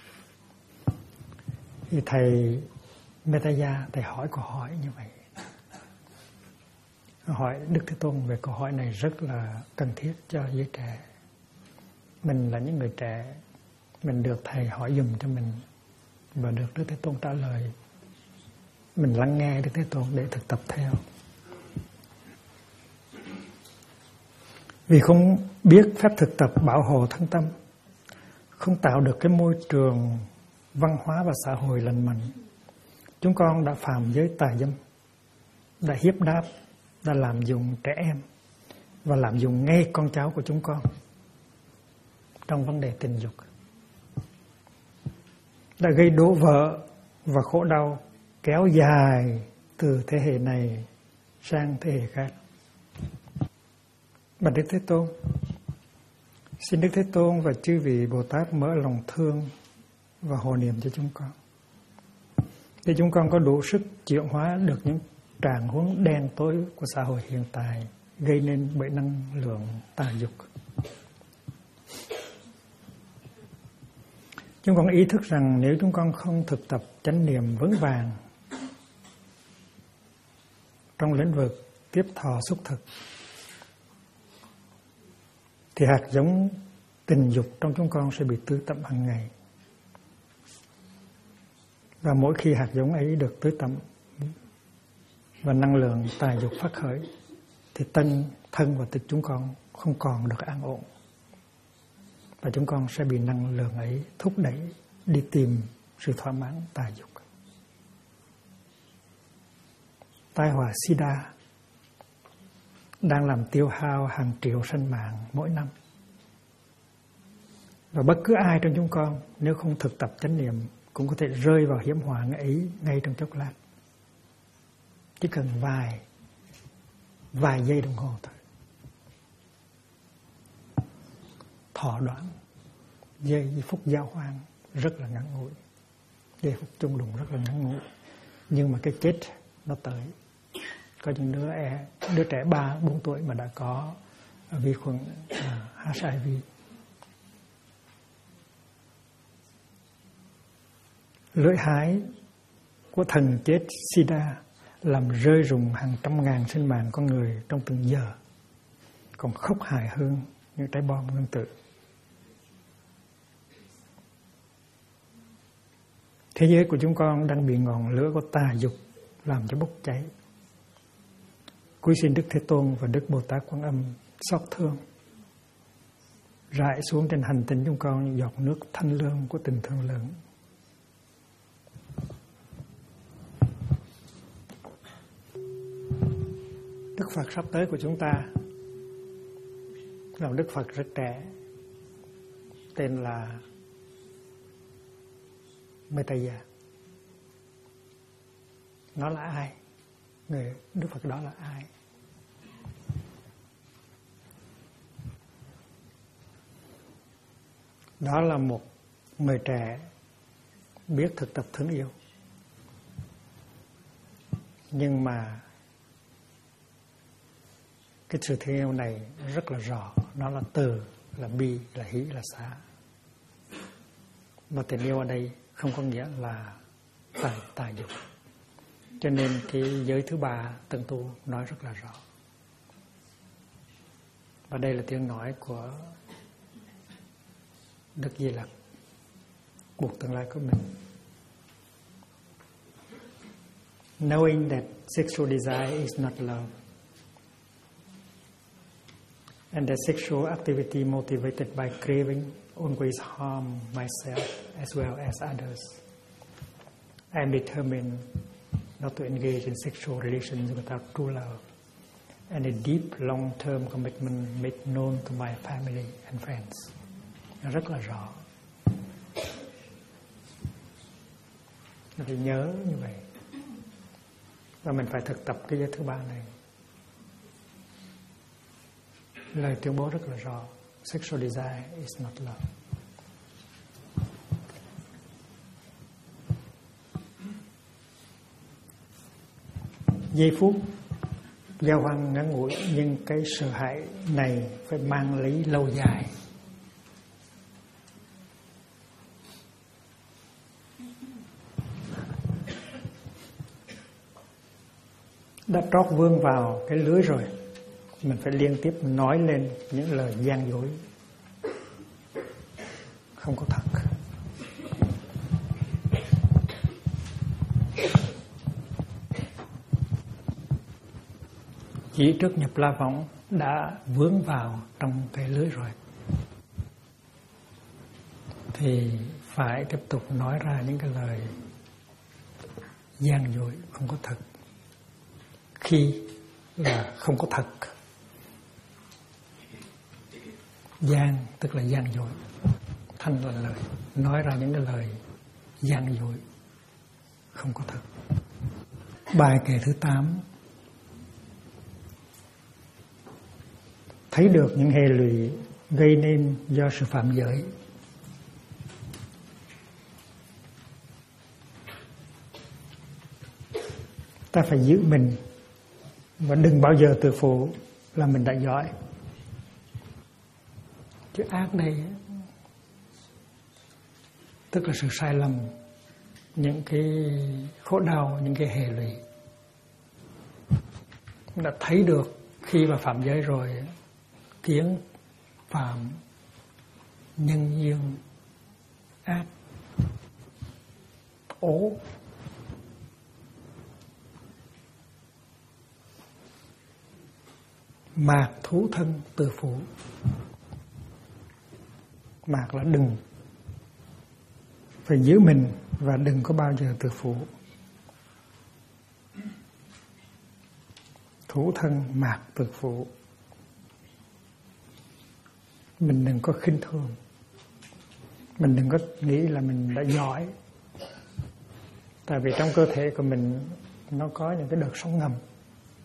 Thì thầy Metaya, thầy hỏi câu hỏi như vậy. Hỏi Đức Thế Tôn về câu hỏi này rất là cần thiết cho giới trẻ. Mình là những người trẻ, mình được thầy hỏi dùm cho mình và được Đức Thế Tôn trả lời. Mình lắng nghe Đức Thế Tôn để thực tập theo. Vì không biết phép thực tập bảo hộ thân tâm, không tạo được cái môi trường văn hóa và xã hội lành mạnh, chúng con đã phạm giới tà dâm, đã hiếp đáp, đã lạm dụng trẻ em và lạm dụng ngay con cháu của chúng con trong vấn đề tình dục, đã gây đổ vỡ và khổ đau kéo dài từ thế hệ này sang thế hệ khác. Bạch Đức Thế Tôn, xin Đức Thế Tôn và chư vị Bồ Tát mở lòng thương và hộ niệm cho chúng con, để chúng con có đủ sức chuyển hóa được những trạng huống đen tối của xã hội hiện tại gây nên bởi năng lượng tà dục. Chúng con ý thức rằng nếu chúng con không thực tập chánh niệm vững vàng trong lĩnh vực tiếp thọ xúc thực, thì hạt giống tình dục trong chúng con sẽ bị tưới tẩm hàng ngày. Và mỗi khi hạt giống ấy được tưới tẩm và năng lượng tà dục phát khởi, thì thân và tịch chúng con không còn được an ổn, và chúng con sẽ bị năng lượng ấy thúc đẩy đi tìm sự thỏa mãn tà dục. Tai họa SIDA đang làm tiêu hao hàng triệu sinh mạng mỗi năm, và bất cứ ai trong chúng con nếu không thực tập chánh niệm cũng có thể rơi vào hiểm họa ấy ngay trong chốc lát, chỉ cần vài giây đồng hồ thôi. thọ đoạn, giây phút giao hoan rất là ngắn ngủi, giây phút chung đụng rất là ngắn ngủi, nhưng mà cái chết nó tới. Có những đứa trẻ 3-4 tuổi mà đã có vi khuẩn HIV. Lưỡi hái của thần chết SIDA làm rơi rụng hàng trăm ngàn sinh mạng con người trong từng giờ, còn khốc hại hơn những trái bom nguyên tử. Thế giới của chúng con đang bị ngọn lửa của tà dục làm cho bốc cháy. Cúi xin Đức Thế Tôn và Đức Bồ Tát Quan Âm xót thương, rải xuống trên hành tinh chúng con những giọt nước thanh lương của tình thương lớn. Đức Phật sắp tới của chúng ta là một Đức Phật rất trẻ, tên là Metaya. Nó là ai? Người Đức Phật đó là ai? Đó là một người trẻ biết thực tập thương yêu, nhưng mà cái sự thương yêu này rất là rõ. Nó là từ, là bi, là hỷ, là xả. Và tình yêu ở đây không có nghĩa là tà dục. Cho nên cái giới thứ ba Tân Tu nói rất là rõ. Và đây là tiếng nói của Đức Di Lặc, buộc tương lai của mình. Knowing that sexual desire is not love, and that sexual activity motivated by craving always harm myself as well as others, I am determined not to engage in sexual relations without true love and a deep long-term commitment made known to my family and friends. Nó rất là rõ. Mình phải nhớ như vậy. Và mình phải thực tập cái giới thứ ba này. Lời tuyên bố rất là rõ. Sexual desire is not love. Giây phút giao hoan ngắn ngủi, nhưng cái sợ hãi này phải mang lấy lâu dài. Đã trót vương vào cái lưới rồi, mình phải liên tiếp nói lên những lời gian dối không có thật. Chỉ trước nhập la võng đã vướng vào trong cái lưới rồi, thì phải tiếp tục nói ra những cái lời gian dối không có thật. Khi là không có thật, gian tức là gian dối, thanh là lời, nói ra những cái lời gian dối không có thật. Bài kệ thứ 8, thấy được những hệ lụy gây nên do sự phạm giới. Ta phải giữ mình và đừng bao giờ tự phụ là mình đã giỏi. Chữ ác đây tức là sự sai lầm, những cái khổ đau, những cái hệ lụy. Đã thấy được khi mà phạm giới rồi, kiến phạm nhân duyên ác ố, mạc thú thân tự phụ. Mạc là đừng, phải giữ mình và đừng có bao giờ tự phụ. Thú thân mạc tự phụ. Mình đừng có khinh thường, mình đừng có nghĩ là mình đã giỏi. Tại vì trong cơ thể của mình nó có những cái đợt sống ngầm.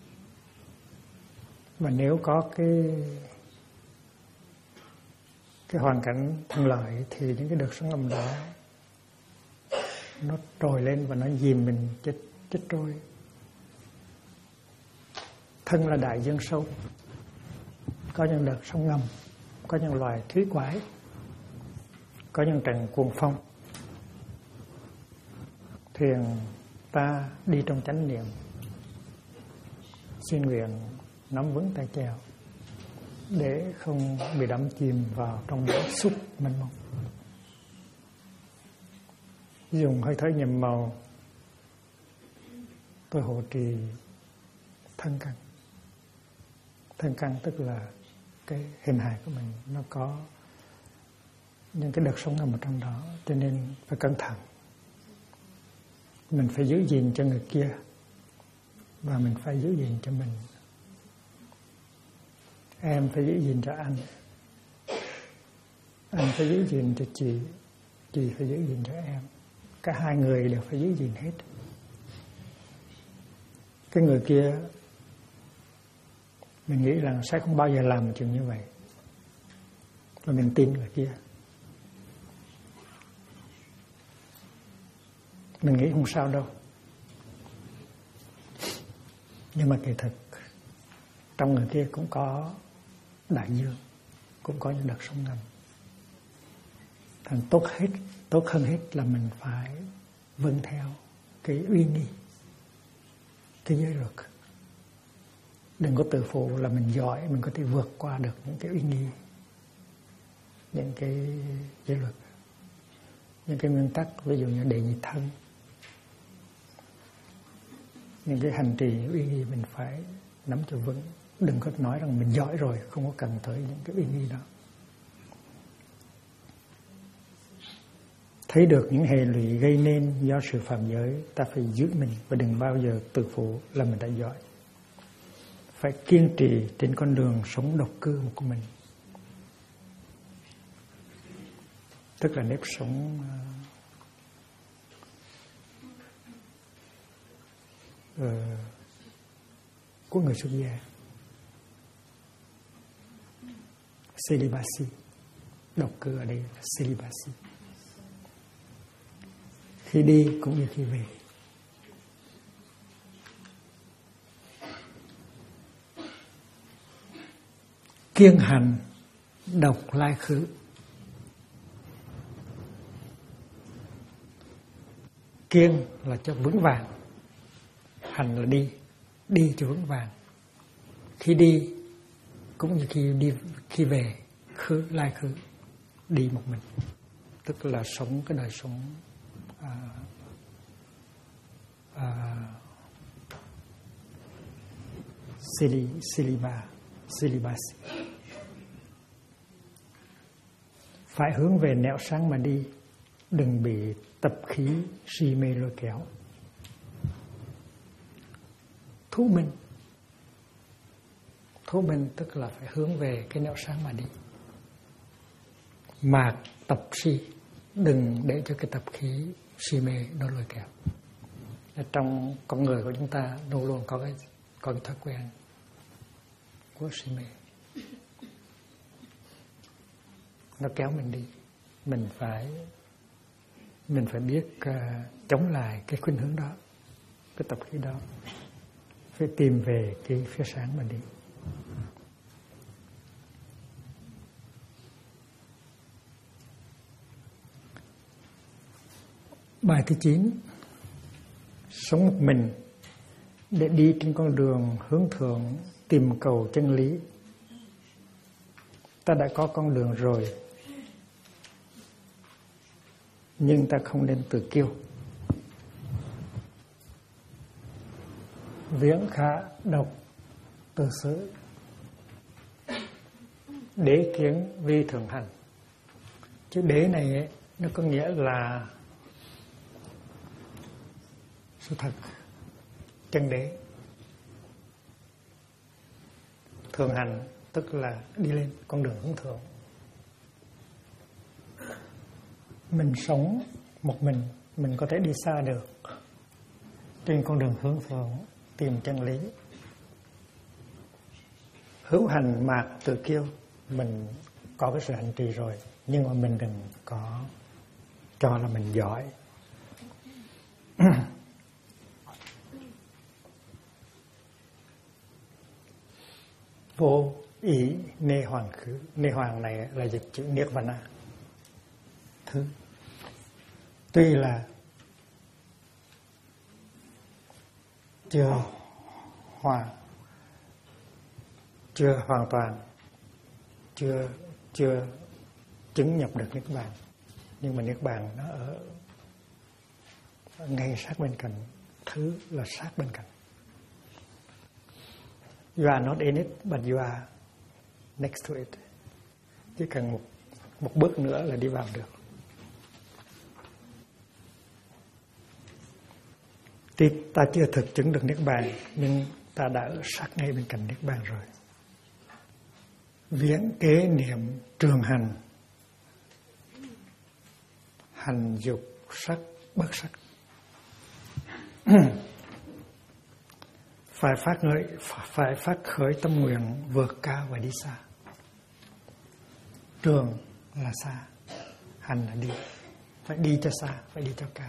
Mà nếu có cái cái hoàn cảnh thuận lợi thì những cái đợt sóng ngầm đó nó trồi lên và nó dìm mình chết trôi. Thân là đại dương sâu, có những đợt sóng ngầm, có những loài thủy quái, có những trận cuồng phong. Thuyền ta đi trong chánh niệm, xin nguyện nắm vững tay chèo để không bị đắm chìm vào trong bể xúc mênh mông. Dùng hơi thở nhiệm màu tôi hộ trì thân căn. Thân căn tức là cái hình hài của mình, nó có những cái đợt sóng ngầm ở trong đó, cho nên phải cẩn thận. Mình phải giữ gìn cho người kia và mình phải giữ gìn cho mình. Em phải giữ gìn cho anh phải giữ gìn cho chị phải giữ gìn cho em. Cả hai người đều phải giữ gìn hết. Cái người kia mình nghĩ là sẽ không bao giờ làm chuyện như vậy, và mình tin người kia. Mình nghĩ không sao đâu, nhưng mà kỳ thực trong người kia cũng có đại dương, cũng có những đợt sóng ngầm. Thành tốt hơn hết là mình phải vâng theo cái uy nghi, cái giới luật. Đừng có tự phụ là mình giỏi, mình có thể vượt qua được những cái uy nghi, những cái giới luật, những cái nguyên tắc, ví dụ như đệ nhị thân, những cái hành trì uy nghi mình phải nắm cho vững. Đừng có nói rằng mình giỏi rồi, không có cần tới những cái uy nghi đó. Thấy được những hệ lụy gây nên do sự phạm giới, ta phải giữ mình và đừng bao giờ tự phụ là mình đã giỏi. Phải kiên trì trên con đường sống độc cư của mình, tức là nếp sống của người xuất gia, celibacy. Độc cư ở đây là celibacy. Khi đi cũng như khi về. Kiêng hành độc lai khứ. Kiêng là cho vững vàng, hành là đi cho vững vàng. Khi đi cũng như khi về, lai khứ, đi một mình, tức là sống cái đời sống celibacy. Phải hướng về nẻo sáng mà đi, đừng bị tập khí si mê lôi kéo. Thú minh tức là phải hướng về cái nẻo sáng mà đi. Mà tập si, đừng để cho cái tập khí si mê nó lôi kéo. Trong con người của chúng ta luôn luôn có cái thói quen của si mê, nó kéo mình đi. Mình phải biết chống lại cái khuynh hướng đó, cái tập khí đó, phải tìm về cái phía sáng mà đi. Bài thứ 9. Sống một mình để đi trên con đường hướng thượng, tìm cầu chân lý. Ta đã có con đường rồi, nhưng ta không nên tự kiêu. Viễn khả độc tự xứ, đế kiến vi thường hành. Chữ đế này ấy, nó có nghĩa là sự thật, chân đế. Thường hành tức là đi lên con đường hướng thượng. Mình sống một mình có thể đi xa được trên con đường hướng thượng, tìm chân lý. Hữu hành mạc tự kiêu, mình có cái sự hành trì rồi, nhưng mà mình đừng có cho là mình giỏi. Vô ý nê hoàng khứ. Nê hoàng này là dịch chữ nirvana, thứ. Tuy là chưa hoàn toàn, chưa chứng nhập được niết bàn, nhưng mà niết bàn nó ở ngay sát bên cạnh, thứ là sát bên cạnh. You are not in it, but you are next to it. Chỉ cần một bước nữa là đi vào được. Thì ta chưa thực chứng được niết bàn, nhưng ta đã ở sát ngay bên cạnh niết bàn rồi. Viễn kế niệm trường hành, hành dục sắc bất sắc. Phải phát khởi tâm nguyện vượt cao và đi xa. Trường là xa, hành là đi. Phải đi cho xa, phải đi cho cao.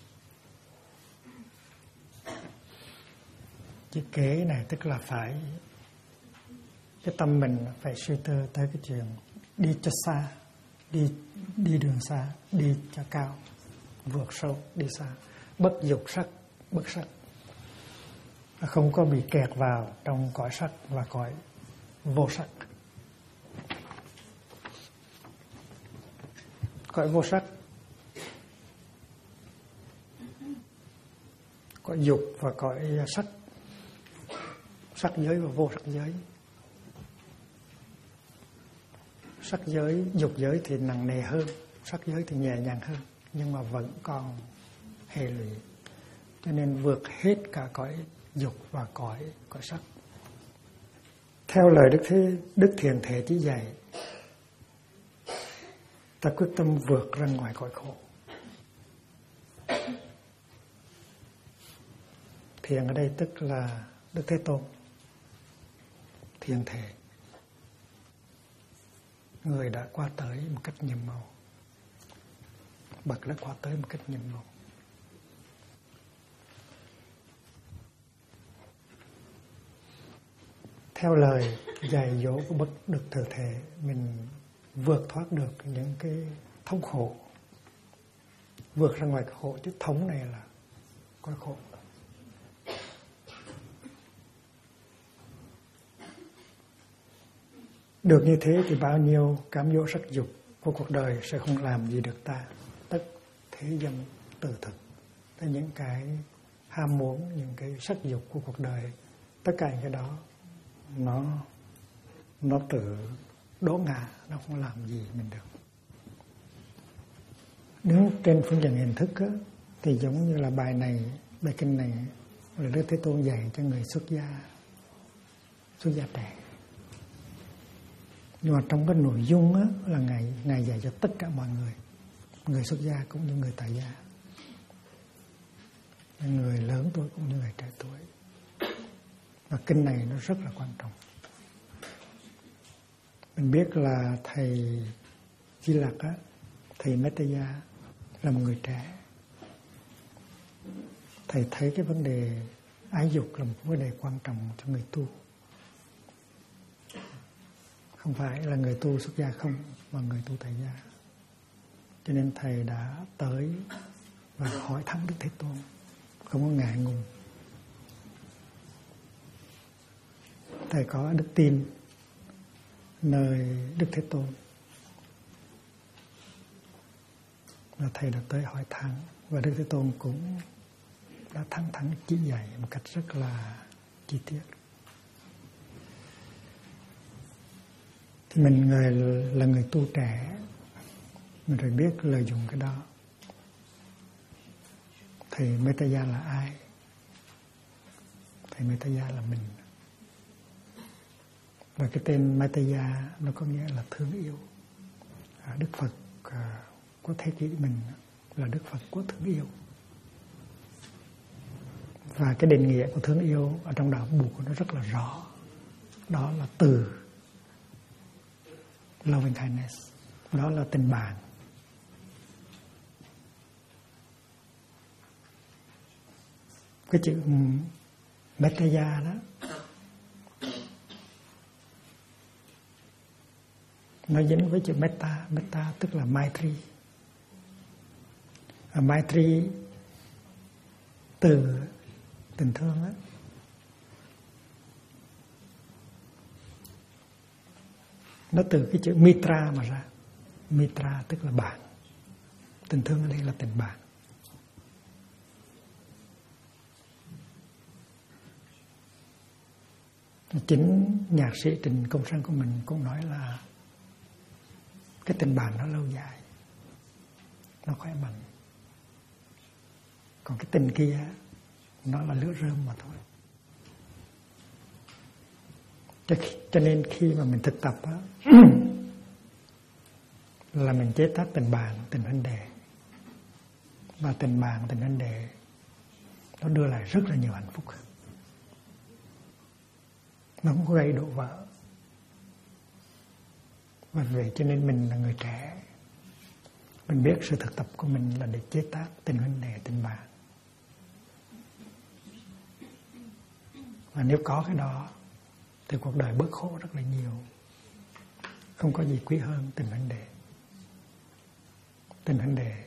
Chữ kế này tức là phải, cái tâm mình phải suy tư tới cái chuyện đi cho xa, đi đường xa, đi cho cao, vượt sâu, đi xa. Bất dục sắc, bất sắc. Không có bị kẹt vào trong cõi sắc và cõi vô sắc. Cõi vô sắc, cõi dục và cõi sắc, sắc giới và vô sắc giới. Sắc giới, dục giới thì nặng nề hơn, sắc giới thì nhẹ nhàng hơn, nhưng mà vẫn còn hệ lụy. Cho nên vượt hết cả cõi dục và cõi sắc. Theo lời Đức Thiền Thể chỉ dạy, ta quyết tâm vượt ra ngoài cõi khổ. Thiền ở đây tức là Đức Thế Tôn, Thiền Thể, người đã qua tới một cách nhiệm màu. Bậc đã qua tới một cách nhiệm màu. Theo lời dạy dỗ của Bậc Đức Thượng Thể, mình vượt thoát được những cái thống khổ, vượt ra ngoài cái khổ, chứ thống này là có khổ. Được như thế thì bao nhiêu cám dỗ sắc dục của cuộc đời sẽ không làm gì được ta. Tất thế dâm từ thực. Tới những cái ham muốn, những cái sắc dục của cuộc đời, tất cả những cái đó nó tự đố ngã, nó không làm gì mình được. Nếu trên phương diện hình thức á, thì giống như là bài kinh này là Đức Thế Tôn dạy cho người xuất gia trẻ. Nhưng mà trong cái nội dung á, là Ngài dạy cho tất cả mọi người xuất gia cũng như người tại gia, người lớn tuổi cũng như người trẻ tuổi. Và kinh này nó rất là quan trọng. Mình biết là thầy Di Lặc á, thầy Mettaya là một người trẻ. Thầy thấy cái vấn đề ái dục là một vấn đề quan trọng cho người tu. Không phải là người tu xuất gia không, mà người tu tại gia. Cho nên thầy đã tới và hỏi thẳng Đức Thế Tôn, không có ngại ngùng. Thầy có đức tin nơi Đức Thế Tôn, và thầy đã tới hỏi thẳng, và Đức Thế Tôn cũng đã thẳng thắn chỉ dạy một cách rất là chi tiết. Thì mình là người tu trẻ, mình phải biết lợi dụng cái đó. Thầy Mettaya là ai? Thầy Mettaya là mình. Và cái tên Mettaya nó có nghĩa là thương yêu. Đức Phật của thế kỷ mình là Đức Phật của thương yêu. Và cái định nghĩa của thương yêu ở trong đạo Bụt của nó rất là rõ. Đó là từ loving kindness, đó là tình bạn. Cái chữ Mettaya đó nó dính với chữ Metta. Metta tức là Maitri. Maitri từ tình thương đó. Nó từ cái chữ Mitra mà ra. Mitra tức là bạn. Tình thương ở đây là tình bạn. Chính nhạc sĩ Trịnh Công Sơn của mình cũng nói là cái tình bạn nó lâu dài, nó khỏe mạnh. Còn cái tình kia nó là lửa rơm mà thôi. Cho nên khi mà mình thực tập á, là mình chế tác tình bạn, tình huynh đệ. Và tình bạn, tình huynh đệ nó đưa lại rất là nhiều hạnh phúc. Nó không có gây đổ vỡ. Và vậy cho nên mình là người trẻ, mình biết sự thực tập của mình là để chế tác tình huynh đệ, tình bạn. Và nếu có cái đó thì cuộc đời bớt khổ rất là nhiều. Không có gì quý hơn tình huynh đệ. Tình huynh đệ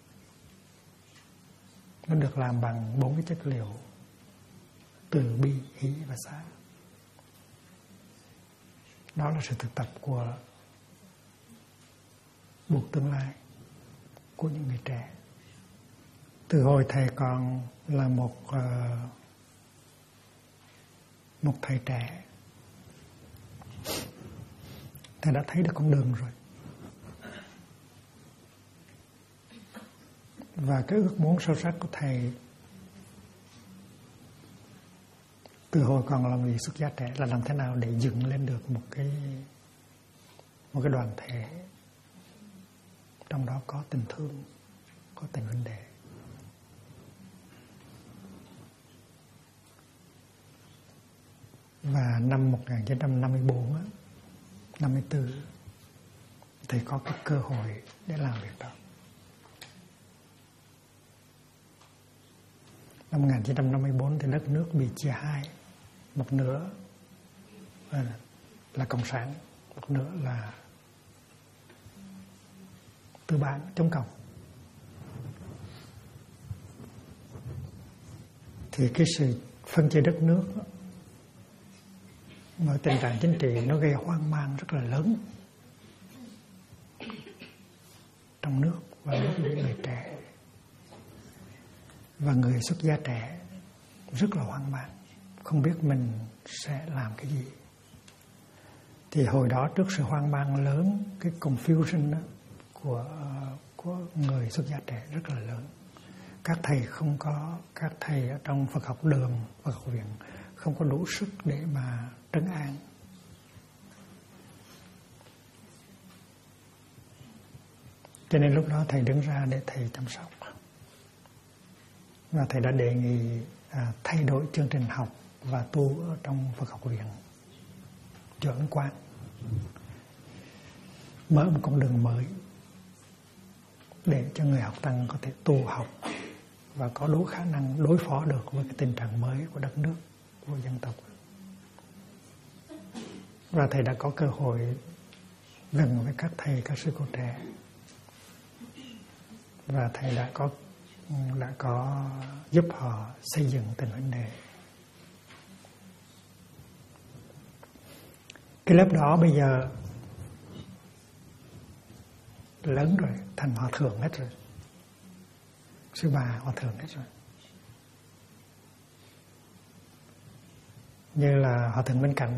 nó được làm bằng 4 cái chất liệu: từ bi, hỷ và xả. Đó là sự thực tập của buộc tương lai của những người trẻ. Từ hồi thầy còn là một thầy trẻ, thầy đã thấy được con đường rồi. Và cái ước muốn sâu sắc của thầy từ hồi còn là người xuất gia trẻ là làm thế nào để dựng lên được một cái đoàn thể, trong đó có tình thương, có tình huynh đệ. Và năm 1954 54 thầy có cái cơ hội để làm việc đó. Năm 1954 thì đất nước bị chia hai, một nửa là cộng sản, một nửa là tư bản chống cộng. Thì cái sự phân chia đất nước mà tình trạng chính trị nó gây hoang mang rất là lớn trong nước và đối với người trẻ. Và người xuất gia trẻ rất là hoang mang, không biết mình sẽ làm cái gì. Thì hồi đó trước sự hoang mang lớn, cái confusion đó của người xuất gia trẻ rất là lớn. Các thầy ở trong Phật học đường, Phật học viện không có đủ sức để mà trấn an. Cho nên lúc đó thầy đứng ra để thầy chăm sóc. Và thầy đã đề nghị thay đổi chương trình học và tu ở trong Phật học viện Chùa Ấn Quang, mở một con đường mới để cho người học tăng có thể tu học và có đủ khả năng đối phó được với cái tình trạng mới của đất nước, của dân tộc. Và thầy đã có cơ hội gần với các thầy, các sư cô trẻ. Và thầy đã có giúp họ xây dựng tình huynh đệ. Cái lớp đó bây giờ lớn rồi, thành hòa thượng hết rồi, sư bà hòa thượng hết rồi. Như là hòa thượng Minh Cảnh,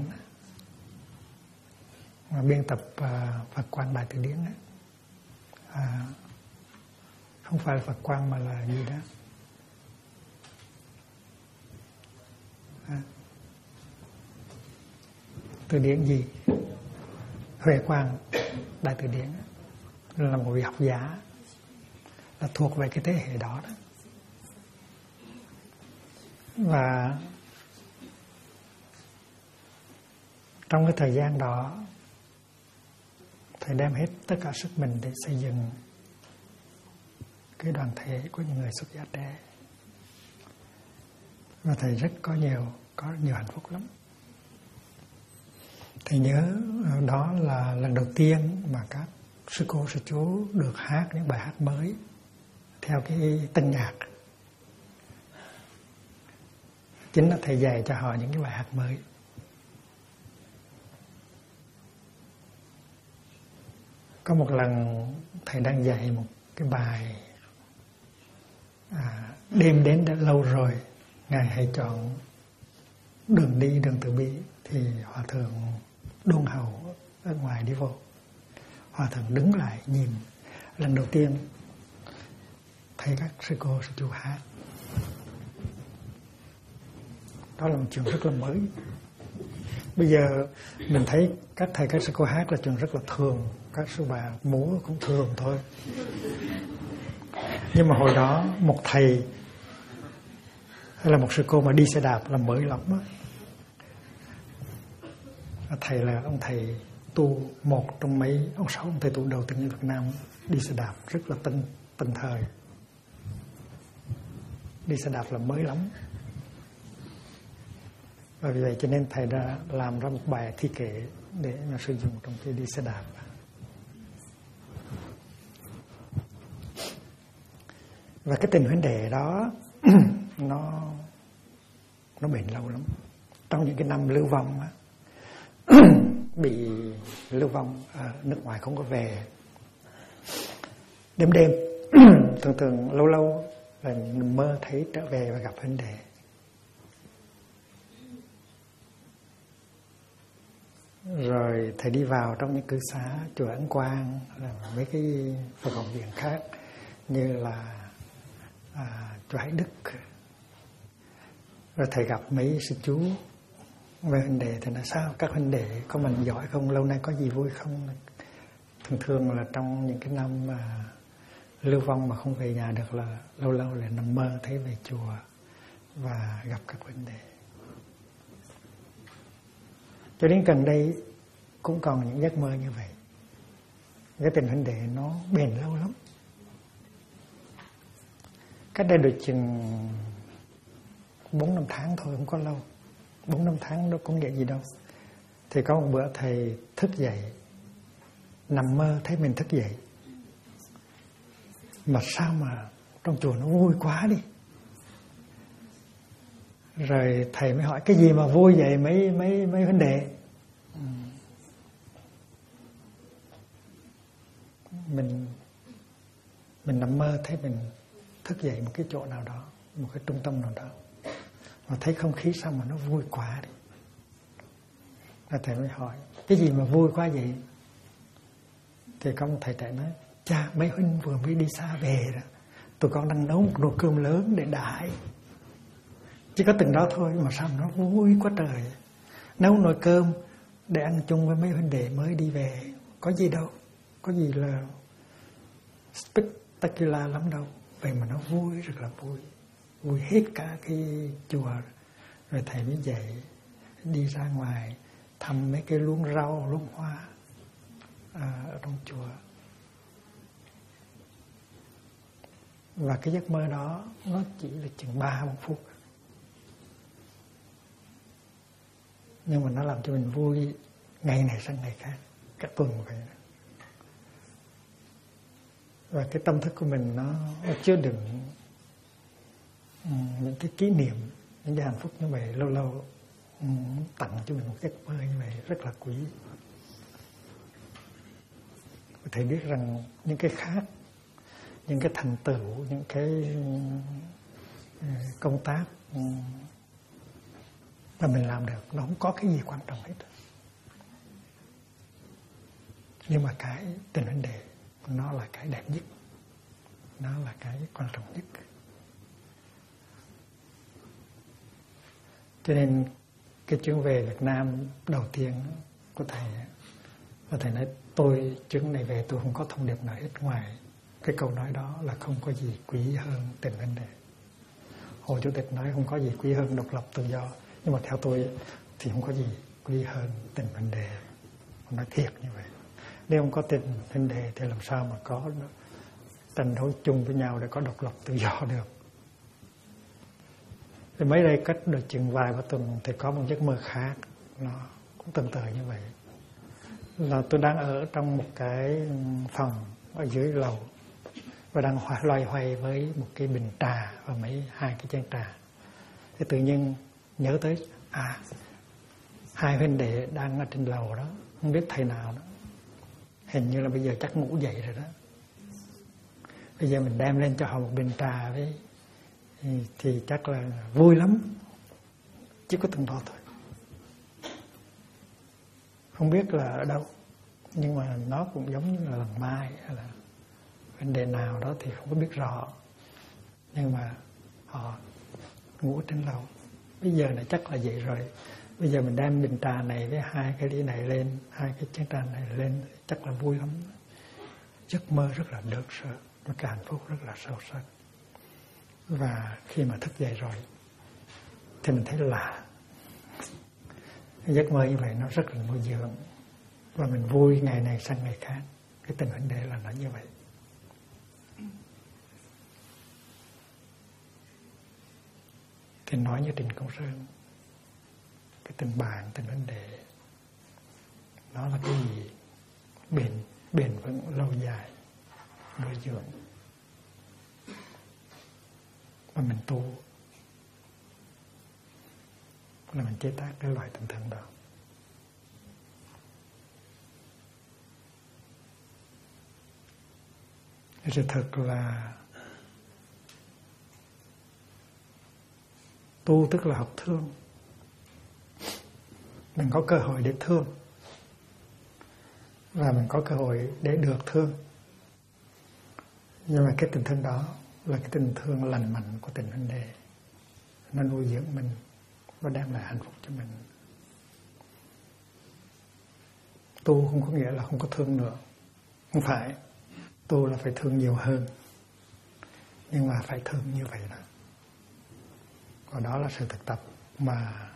biên tập Phật Quang Đại Từ Điển, không phải là Phật Quang mà là gì đó, từ điển gì, Huệ Quang Đại Từ Điển, là một vị học giả, là thuộc về cái thế hệ đó đó. Và trong cái thời gian đó thầy đem hết tất cả sức mình để xây dựng cái đoàn thể của những người xuất gia trẻ. Và thầy rất có nhiều hạnh phúc lắm. Thầy nhớ đó là lần đầu tiên mà các sư cô sư chú được hát những bài hát mới theo cái tân nhạc. Chính là thầy dạy cho họ những cái bài hát mới. Có một lần thầy đang dạy một cái bài đêm đến đã lâu rồi, Ngài hãy chọn đường đi đường từ bi, thì hòa thượng Đôn Hậu ở ngoài đi vô. Hòa thượng đứng lại nhìn. Lần đầu tiên thấy các sư cô sư chú hát. Đó là một chuyện rất là mới. Bây giờ mình thấy các thầy các sư cô hát là chuyện rất là thường, các sư bà múa cũng thường thôi. Nhưng mà hồi đó một thầy hay là một sư cô mà đi xe đạp là mới lắm đó. Thầy là ông thầy tu, một trong mấy ông 6 ông thầy tu đầu tiên ở Việt Nam, đi xe đạp rất là tân thời. Đi xe đạp là mới lắm. Và vì vậy cho nên thầy đã làm ra một bài thi kệ để mà sử dụng trong khi đi xe đạp. Và cái tình huynh đệ đó nó bền lâu lắm. Trong những cái năm lưu vong á, bị lưu vong ở nước ngoài không có về, đêm thường lâu là mơ thấy trở về và gặp huynh đệ. Rồi thầy đi vào trong những cư xá chùa Ấn Quang, mấy cái Phật học viện khác như là chùa Hải Đức. Rồi thầy gặp mấy sư chú về huynh đệ, thì nói sao các huynh đệ có mình giỏi không, lâu nay có gì vui không. Thường là trong những cái năm mà lưu vong mà không về nhà được là lâu lại nằm mơ thấy về chùa và gặp các huynh đệ. Cho đến gần đây cũng còn những giấc mơ như vậy. Cái tình huynh đệ nó bền lâu lắm. Cách đây được chừng 4-5 tháng thôi, không có lâu. 4-5 tháng đâu có nghĩa gì đâu. Thì có một bữa thầy thức dậy, nằm mơ thấy mình thức dậy. Mà sao mà trong chùa nó vui quá đi. Rồi thầy mới hỏi cái gì mà vui vậy mấy huynh đệ. Mình nằm mơ thấy mình thức dậy một cái chỗ nào đó, một cái trung tâm nào đó, mà thấy không khí sao mà nó vui quá đi. Rồi thầy mới hỏi cái gì mà vui quá vậy. Thì có một thầy trẻ nói, cha mấy huynh vừa mới đi xa về đó, tụi con đang nấu một nồi cơm lớn để đãi. Chỉ có từng đó thôi mà sao nó vui quá trời. Nấu nồi cơm để ăn chung với mấy huynh đệ mới đi về, có gì đâu, có gì là spectacular lắm đâu. Vậy mà nó vui, rất là vui. Vui hết cả cái chùa. Rồi thầy mới dậy đi ra ngoài thăm mấy cái luống rau, luống hoa ở trong chùa. Và cái giấc mơ đó nó chỉ là chừng 3-4 phút. Nhưng mà nó làm cho mình vui ngày này sang ngày khác, cả tuần vậy. Và cái tâm thức của mình nó chứa đựng những cái kỷ niệm, những cái hạnh phúc như vậy. Lâu tặng cho mình một giấc mơ như vậy rất là quý. Thầy biết rằng những cái khác, những cái thành tựu, những cái công tác mà mình làm được, nó không có cái gì quan trọng hết. Nhưng mà cái tình huynh đệ nó là cái đẹp nhất, nó là cái quan trọng nhất. Cho nên cái chuyến về Việt Nam đầu tiên của thầy, và thầy nói tôi chuyến này về tôi không có thông điệp nào hết ngoài cái câu nói đó là không có gì quý hơn tình huynh đệ. Hồ Chủ tịch nói không có gì quý hơn độc lập tự do, nhưng mà theo tôi thì không có gì quý hơn tình huynh đệ. Ông nói thiệt như vậy. Nếu không có tình huynh đệ thì làm sao mà có tranh đấu chung với nhau để có độc lập tự do được. Thì mấy đây cách được chừng vài ba tuần thì có một giấc mơ khác, nó cũng tương tự như vậy. Là tôi đang ở trong một cái phòng ở dưới lầu và đang loay hoay với một cái bình trà và hai cái chén trà. Thì tự nhiên nhớ tới hai huynh đệ đang ở trên lầu đó, không biết thầy nào đó, hình như là bây giờ chắc ngủ dậy rồi đó. Bây giờ mình đem lên cho họ một bình trà với thì chắc là vui lắm. Chỉ có từng đó thôi. Không biết là ở đâu, nhưng mà nó cũng giống như là lần mai hay là vấn đề nào đó thì không có biết rõ. Nhưng mà họ ngủ trên lầu. Bây giờ là chắc là vậy rồi. Bây giờ mình đem bình trà này với hai cái ly này lên, hai cái chén trà này lên, chắc là vui lắm. Giấc mơ rất là đơn sơ, nó cái hạnh phúc rất là sâu sắc. Và khi mà thức dậy rồi thì mình thấy là giấc mơ như vậy nó rất là nuôi dưỡng. Và mình vui ngày này sang ngày khác. Cái tình huynh đệ là nó như vậy. Thì nói như Trịnh Công Sơn, cái tình bạn, tình huynh đệ, nó là cái gì bền vững lâu dài, nuôi dưỡng. Và mình tu là mình chế tác cái loại tình thân đó. Sự thật là tu tức là học thương. Mình có cơ hội để thương và mình có cơ hội để được thương. Nhưng mà cái tình thương đó là cái tình thương lành mạnh của tình huynh đệ. Nó nuôi dưỡng mình và đem lại hạnh phúc cho mình. Tu không có nghĩa là không có thương nữa. Không phải. Tu là phải thương nhiều hơn. Nhưng mà phải thương như vậy đó. Và đó là sự thực tập mà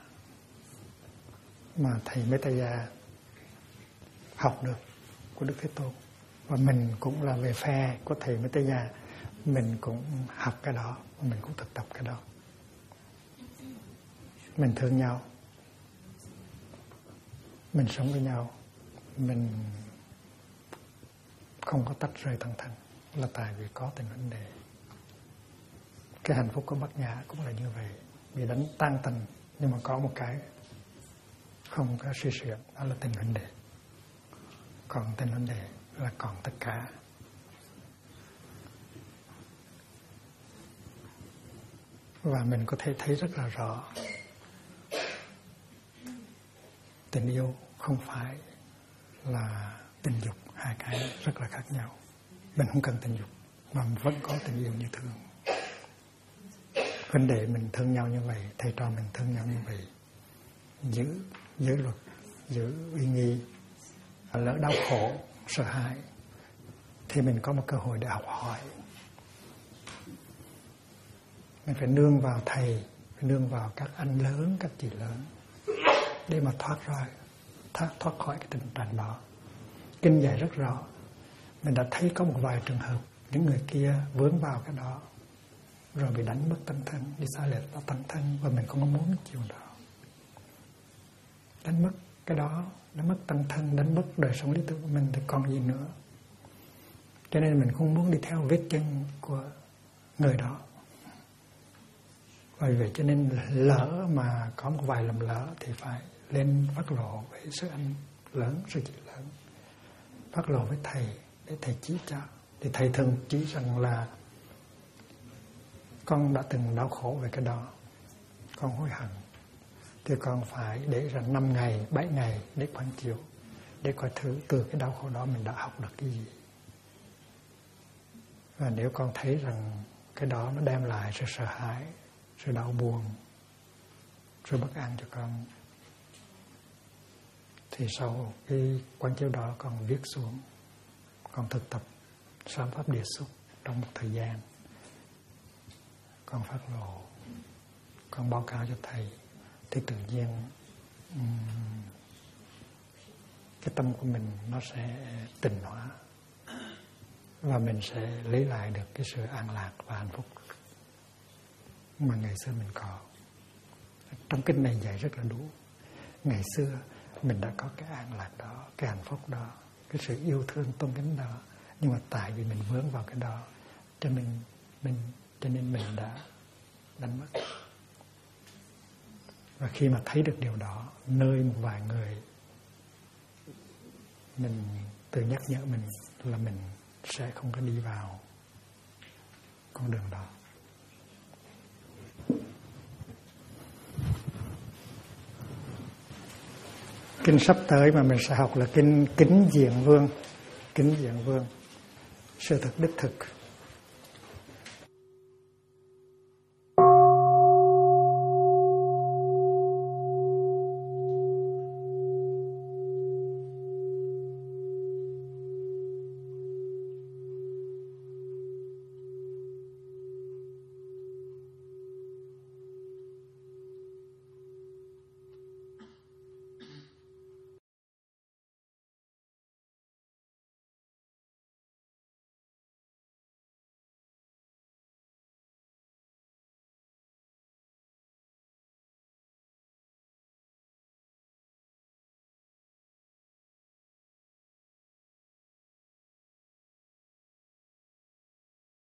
thầy Metaya học được của Đức Thế Tôn. Và mình cũng là về phe của thầy Metaya, mình cũng học cái đó, mình cũng thực tập cái đó. Mình thương nhau, mình sống với nhau, mình không có tách rời thân thân, là tại vì có tình huynh đệ. Cái hạnh phúc của Bát Nhã cũng là như vậy, bị đánh tan tành, nhưng mà có một cái không có suy xuyển, đó là tình huynh đệ. Còn tình huynh đệ là còn tất cả. Và mình có thể thấy rất là rõ, tình yêu không phải là tình dục, hai cái rất là khác nhau. Mình không cần tình dục mà mình vẫn có tình yêu như thương. Vấn đề mình thương nhau như vậy, thầy trò mình thương nhau như vậy, giữ luật, giữ uy nghi, lỡ đau khổ, sợ hãi thì mình có một cơ hội để học hỏi. Mình phải nương vào thầy, phải nương vào các anh lớn, các chị lớn để mà thoát khỏi cái tình trạng đó. Kinh dạy rất rõ. Mình đã thấy có một vài trường hợp những người kia vướng vào cái đó rồi bị đánh mất tánh thân, đi xa lệch vào tánh thân, và mình không có muốn chịu đó. Đánh mất cái đó, đánh mất tánh thân, đánh mất đời sống lý tưởng của mình thì còn gì nữa. Cho nên mình không muốn đi theo vết chân của người đó. Vì vậy cho nên lỡ mà có một vài lầm lỡ thì phải lên phát lộ với sư anh lớn, sư chị lớn, phát lộ với thầy để thầy chỉ cho. Thì thầy thường chỉ rằng là con đã từng đau khổ về cái đó, con hối hận, thì con phải để rằng 5 ngày, 7 ngày để quán chiếu, để coi thử từ cái đau khổ đó mình đã học được cái gì. Và nếu con thấy rằng cái đó nó đem lại sự sợ hãi, sự đau buồn, sự bất an cho con, thì sau cái quán chiếu đó con viết xuống, con thực tập sám pháp địa xúc trong một thời gian, con phát lộ, con báo cáo cho thầy, thì tự nhiên cái tâm của mình nó sẽ tịnh hóa và mình sẽ lấy lại được cái sự an lạc và hạnh phúc mà ngày xưa mình có. Trong kinh này dạy rất là đủ. Ngày xưa mình đã có cái an lạc đó, cái hạnh phúc đó, cái sự yêu thương tôn kính đó, nhưng mà tại vì mình vướng vào cái đó cho nên mình đã đánh mất. Và khi mà thấy được điều đó nơi một vài người, mình tự nhắc nhở mình là mình sẽ không có đi vào con đường đó. Kinh sắp tới mà mình sẽ học là kinh Kính Diện Vương. Kính Diện Vương, sự thật đích thực.